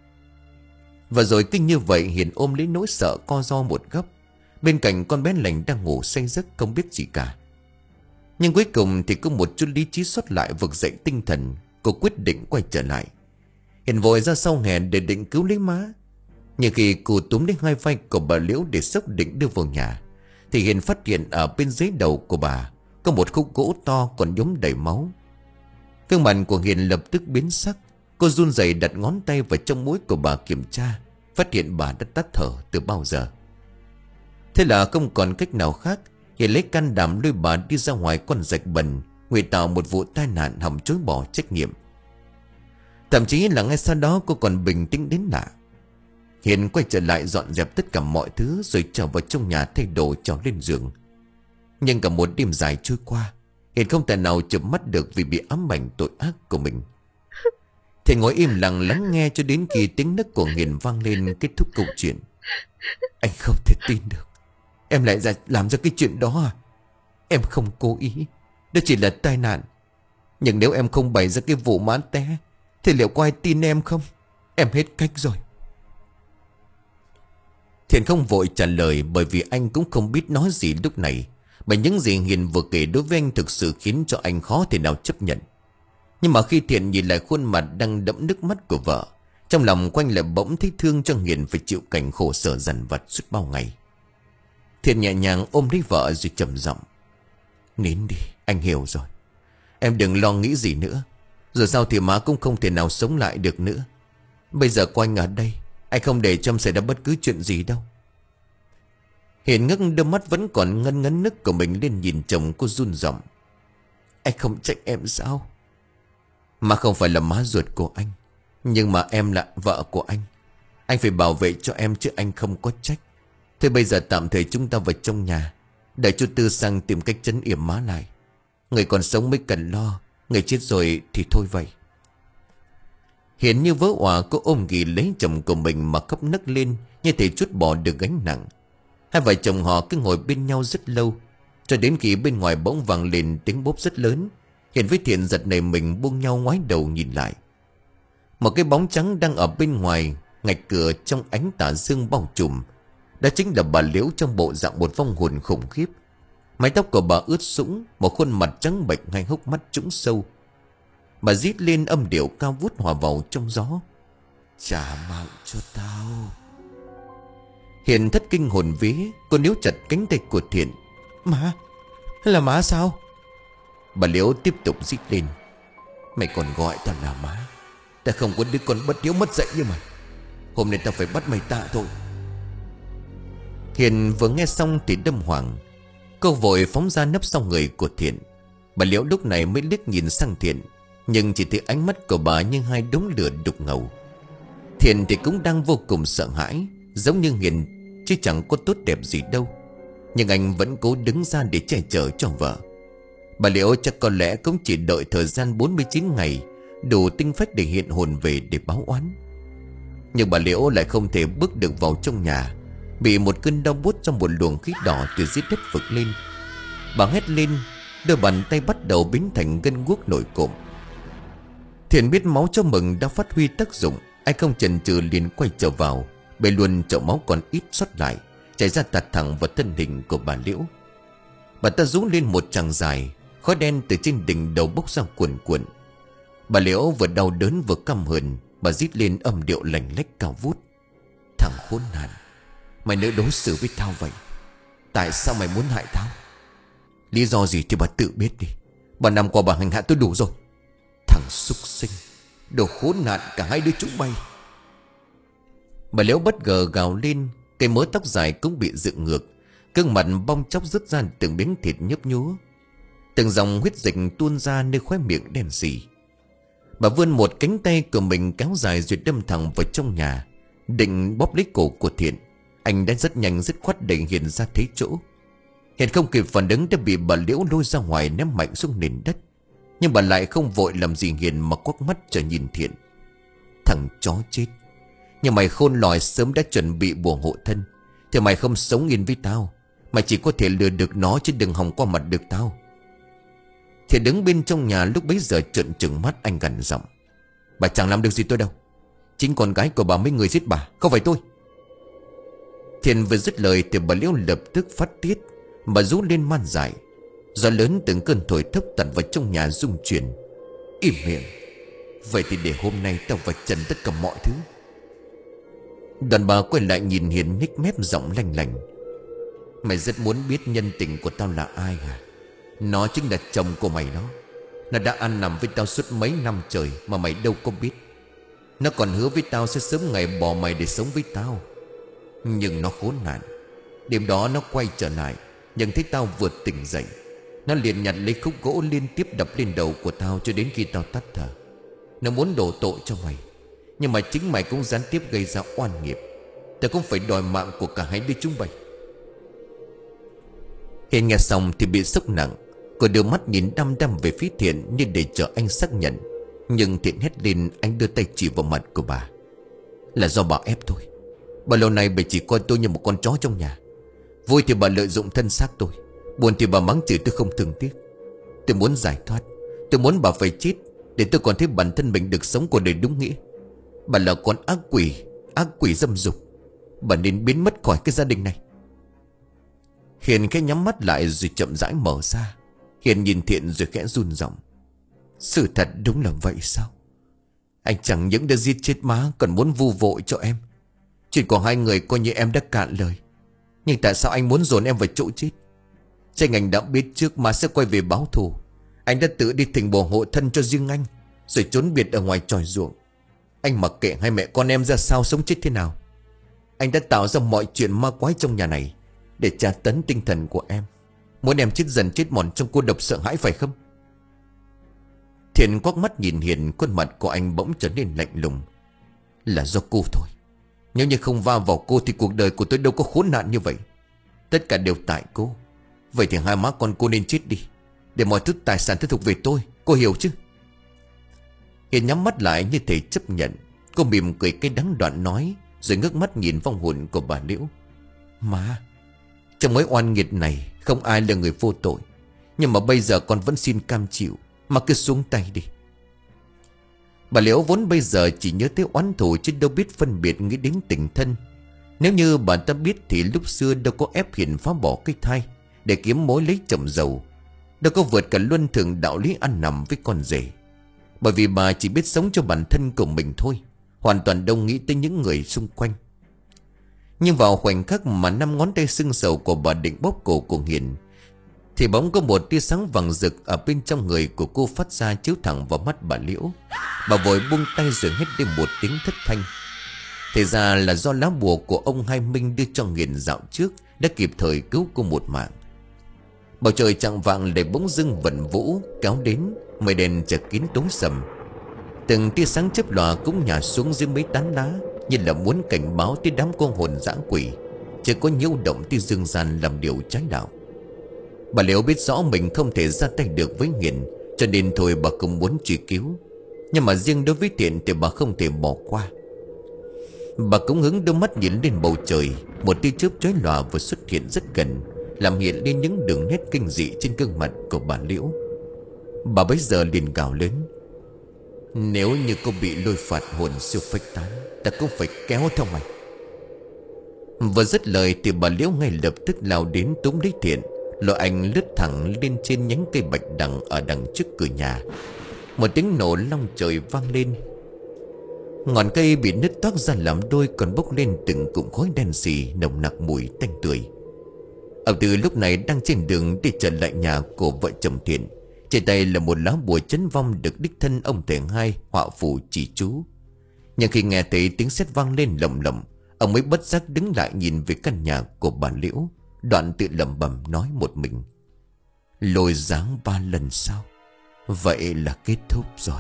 Và rồi kinh như vậy, Hiền ôm lấy nỗi sợ co ro một góc. Bên cạnh con bé Lành đang ngủ say giấc không biết gì cả. Nhưng cuối cùng thì có một chút lý trí sót lại vực dậy tinh thần. Cô quyết định quay trở lại. Hiền vội ra sau hè để định cứu lấy má. Nhưng khi cô túm lấy hai vai của bà Liễu để xốc định đưa vào nhà, thì Hiền phát hiện ở bên dưới đầu của bà có một khúc gỗ to còn nhốm đầy máu. Gương mặt của Hiền lập tức biến sắc. Cô run rẩy đặt ngón tay vào trong mũi của bà kiểm tra, phát hiện bà đã tắt thở từ bao giờ. Thế là không còn cách nào khác, Hiền lấy can đảm lôi bà đi ra ngoài con rạch bần, ngụy tạo một vụ tai nạn hòng chối bỏ trách nhiệm. Thậm chí là ngay sau đó cô còn bình tĩnh đến lạ. Hiền quay trở lại dọn dẹp tất cả mọi thứ, rồi trở vào trong nhà thay đồ trèo lên giường. Nhưng cả một đêm dài trôi qua, Hiền không thể nào chợp mắt được vì bị ám ảnh tội ác của mình. Thì ngồi im lặng lắng nghe cho đến khi tiếng nấc của Hiền vang lên kết thúc câu chuyện. Anh không thể tin được, em lại ra làm ra cái chuyện đó à? Em không cố ý, đó chỉ là tai nạn. Nhưng nếu em không bày ra cái vụ má té, thì liệu có ai tin em không? Em hết cách rồi. Thiện không vội trả lời, bởi vì anh cũng không biết nói gì lúc này. Bởi những gì Hiền vừa kể đối với anh thực sự khiến cho anh khó thể nào chấp nhận. Nhưng mà khi Thiện nhìn lại khuôn mặt đang đẫm nước mắt của vợ, trong lòng quanh lại bỗng thấy thương cho Hiền phải chịu cảnh khổ sở dằn vặt suốt bao ngày. Thiện nhẹ nhàng ôm lấy vợ rồi trầm giọng. Nín đi, anh hiểu rồi. Em đừng lo nghĩ gì nữa. Rồi sau thì má cũng không thể nào sống lại được nữa. Bây giờ có anh ở đây, anh không để cho em xảy ra bất cứ chuyện gì đâu. Hiền ngước đôi mắt vẫn còn ngân ngấn nước của mình lên nhìn chồng cô run giọng. Anh không trách em sao? Má không phải là má ruột của anh, nhưng mà em là vợ của anh. Anh phải bảo vệ cho em chứ anh không có trách. Thế bây giờ tạm thời chúng ta vào trong nhà, để chú Tư sang tìm cách trấn yểm má lại. Người còn sống mới cần lo, người chết rồi thì thôi vậy. Hiền như vỡ òa, cô ôm ghì lấy chồng của mình mà khóc nấc lên, như thể trút bỏ được gánh nặng. Hai vợ chồng họ cứ ngồi bên nhau rất lâu, cho đến khi bên ngoài bỗng vang lên tiếng bốp rất lớn. Hiền với Thiện giật nảy mình buông nhau ngoái đầu nhìn lại. Một cái bóng trắng đang ở bên ngoài ngạch cửa trong ánh tà dương bao trùm. Đó chính là bà Liễu trong bộ dạng một vong hồn khủng khiếp. Mái tóc của bà ướt sũng, một khuôn mặt trắng bệch, hai hốc mắt trũng sâu. Bà rít lên âm điệu cao vút hòa vào trong gió. Trả mạng cho tao. Hiền thất kinh hồn vía, cô níu chặt cánh tay của Thiện. Má, là má sao? Bà Liễu tiếp tục rít lên. Mày còn gọi tao là má? Ta không có đứa con bất hiếu mất dạy như mày. Hôm nay tao phải bắt mày tạ thôi. Hiền vừa nghe xong thì đâm hoàng. Cô vội phóng ra nấp sau người của Thiện. Bà Liễu lúc này mới liếc nhìn sang Thiện, nhưng chỉ thấy ánh mắt của bà như hai đống lửa đục ngầu. Thiện thì cũng đang vô cùng sợ hãi, giống như Hiền, chứ chẳng có tốt đẹp gì đâu. Nhưng anh vẫn cố đứng ra để che chở cho vợ. Bà Liễu chắc có lẽ cũng chỉ đợi thời gian bốn mươi chín ngày đủ tinh phách để hiện hồn về để báo oán. Nhưng bà Liễu lại không thể bước được vào trong nhà, bị một cơn đau buốt trong một luồng khí đỏ từ dưới đất vực lên. Bà hét lên, đôi bàn tay bắt đầu biến thành gân guốc nổi cộm. Thiện biết máu cho mừng đã phát huy tác dụng, anh không chần chừ liền quay trở vào, bê luôn chậu máu còn ít sót lại chảy ra tạt thẳng vào thân hình của bà Liễu. Bà ta rú lên một tràng dài, khói đen từ trên đỉnh đầu bốc ra cuồn cuộn. Bà Liễu vừa đau đớn vừa căm hờn, bà rít lên âm điệu lành lách cao vút: "Thằng khốn nạn, mày nỡ đối xử với tao vậy? Tại sao mày muốn hại tao? Lý do gì thì bà tự biết đi. Bà năm qua bà hành hạ tôi đủ rồi. Thằng súc sinh, đồ khốn nạn cả hai đứa chúng bay." Bà Liễu bất ngờ gào lên, cây mớ tóc dài cũng bị dựng ngược, gương mặt bong chóc rứt ra từng miếng thịt nhấp nhúa, từng dòng huyết dịch tuôn ra nơi khóe miệng đen sì. Bà vươn một cánh tay của mình kéo dài rồi đâm thẳng vào trong nhà, định bóp lấy cổ của Thiện. Anh đã rất nhanh dứt khoát đẩy Hiền ra thế chỗ. Hiền không kịp phản ứng đã bị bà Liễu lôi ra ngoài ném mạnh xuống nền đất. Nhưng bà lại không vội làm gì Hiền mà quắc mắt cho nhìn Thiện: "Thằng chó chết, nhưng mày khôn lỏi sớm đã chuẩn bị bùa hộ thân, thì mày không sống yên với tao. Mày chỉ có thể lừa được nó chứ đừng hòng qua mặt được tao." Thiện đứng bên trong nhà lúc bấy giờ trợn trừng mắt, anh gằn giọng: "Bà chẳng làm được gì tôi đâu. Chính con gái của bà mấy người giết bà, không phải tôi." Thiện vừa dứt lời thì bà Liễu lập tức phát tiết, mà rú lên man dại. Gió lớn từng cơn thổi thốc tận vào trong nhà rung chuyển. "Im miệng. Vậy thì để hôm nay tao vạch trần tất cả mọi thứ." Đoàn bà quay lại nhìn Hiền nhếch mép giọng lanh lành: "Mày rất muốn biết nhân tình của tao là ai à? Nó chính là chồng của mày đó. Nó đã ăn nằm với tao suốt mấy năm trời mà mày đâu có biết. Nó còn hứa với tao sẽ sớm ngày bỏ mày để sống với tao. Nhưng nó khốn nạn. Đêm đó nó quay trở lại, nhận thấy tao vừa tỉnh dậy, nó liền nhặt lấy khúc gỗ liên tiếp đập lên đầu của tao cho đến khi tao tắt thở. Nó muốn đổ tội cho mày, nhưng mà chính mày cũng gián tiếp gây ra oan nghiệp. Tao cũng phải đòi mạng của cả hai đứa chúng mày." Hiền nghe xong thì bị sốc nặng. Cô đưa mắt nhìn đăm đăm về phía Thiện như để chờ anh xác nhận. Nhưng Thiện hét lên, anh đưa tay chỉ vào mặt của bà: "Là do bà ép tôi. Bao lâu nay bà chỉ coi tôi như một con chó trong nhà. Vui thì bà lợi dụng thân xác tôi, buồn thì bà mắng chửi tôi không thương tiếc. Tôi muốn giải thoát, tôi muốn bà phải chết, để tôi còn thấy bản thân mình được sống cuộc đời đúng nghĩa. Bà là con ác quỷ, ác quỷ dâm dục. Bà nên biến mất khỏi cái gia đình này." Hiền khẽ nhắm mắt lại rồi chậm rãi mở ra. Hiền nhìn Thiện rồi khẽ run giọng: "Sự thật đúng là vậy sao? Anh chẳng những đã giết chết má, còn muốn vu vội cho em. Chuyện của hai người coi như em đã cạn lời. Nhưng tại sao anh muốn dồn em vào chỗ chết? Chắc anh đã biết trước má sẽ quay về báo thù. Anh đã tự đi thỉnh bùa hộ thân cho riêng anh, rồi trốn biệt ở ngoài tròi ruộng. Anh mặc kệ hai mẹ con em ra sao, sống chết thế nào. Anh đã tạo ra mọi chuyện ma quái trong nhà này để tra tấn tinh thần của em, muốn em chết dần chết mòn trong cô độc sợ hãi phải không?" Thiện quắc mắt nhìn Hiền, khuôn mặt của anh bỗng trở nên lạnh lùng: "Là do cô thôi. Nếu như không va vào cô thì cuộc đời của tôi đâu có khốn nạn như vậy. Tất cả đều tại cô. Vậy thì hai má con cô nên chết đi, để mọi thứ tài sản thứ thuộc về tôi. Cô hiểu chứ?" Hiền nhắm mắt lại như thể chấp nhận. Cô mỉm cười cái đắng đoạn nói, rồi ngước mắt nhìn vong hồn của bà Liễu: "Má, trong mối oan nghiệt này không ai là người vô tội. Nhưng mà bây giờ con vẫn xin cam chịu, mà cứ xuống tay đi." Bà Liễu vốn bây giờ chỉ nhớ tới oán thù chứ đâu biết phân biệt nghĩ đến tình thân. Nếu như bà ta biết thì lúc xưa đâu có ép Hiền phá bỏ cái thai để kiếm mối lấy chồng giàu, đâu có vượt cả luân thường đạo lý ăn nằm với con rể. Bởi vì bà chỉ biết sống cho bản thân của mình thôi, hoàn toàn đâu nghĩ tới những người xung quanh. Nhưng vào khoảnh khắc mà năm ngón tay sưng sầu của bà định bóp cổ của Hiền, thì bỗng có một tia sáng vàng rực ở bên trong người của cô phát ra, chiếu thẳng vào mắt bà Liễu. Bà vội buông tay rồi hét lên một tiếng thất thanh. Thì ra là do lá bùa của ông Hai Minh đưa cho Hiền dạo trước đã kịp thời cứu cô một mạng. Bầu trời chạng vạng để bỗng dưng vần vũ kéo đến, mây đen chật kín tối sầm. Từng tia sáng chớp lòa cũng nhả xuống dưới mấy tán lá, như là muốn cảnh báo tới đám con hồn dã quỷ chỉ có nhiễu động tới dương gian làm điều trái đạo. Bà Liễu biết rõ mình không thể ra tay được với Hiền, cho nên thôi bà không muốn truy cứu. Nhưng mà riêng đối với Thiện thì bà không thể bỏ qua. Bà cũng hướng đôi mắt nhìn lên bầu trời. Một tia chớp chói lòa vừa xuất hiện rất gần, làm hiện lên những đường nét kinh dị trên gương mặt của bà Liễu. Bà bấy giờ liền gào lớn: "Nếu như cô bị lôi phạt hồn siêu phách tán, ta cũng phải kéo theo mày." Vừa dứt lời thì bà Liễu ngay lập tức lao đến túm lấy Thiện. Lôi anh lướt thẳng lên trên nhánh cây bạch đằng ở đằng trước cửa nhà. Một tiếng nổ long trời vang lên. Ngọn cây bị nứt toác ra làm đôi, còn bốc lên từng cụm khói đen xì nồng nặc mùi tanh tưởi. Ông Tư lúc này đang trên đường đi trở lại nhà của vợ chồng Thiện. Trên tay là một lá bùa chấn vong được đích thân ông thầy hai họa phù chỉ chú. Nhưng khi nghe thấy tiếng sét vang lên lầm lầm, ông mới bất giác đứng lại nhìn về căn nhà của bà Liễu, đoạn tự lẩm bẩm nói một mình: "Lôi giáng ba lần sao? Vậy là kết thúc rồi."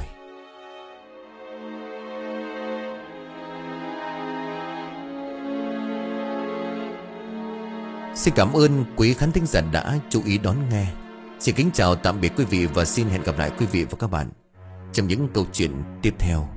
Xin cảm ơn quý khán thính giả đã chú ý đón nghe. Xin kính chào tạm biệt quý vị và xin hẹn gặp lại quý vị và các bạn trong những câu chuyện tiếp theo.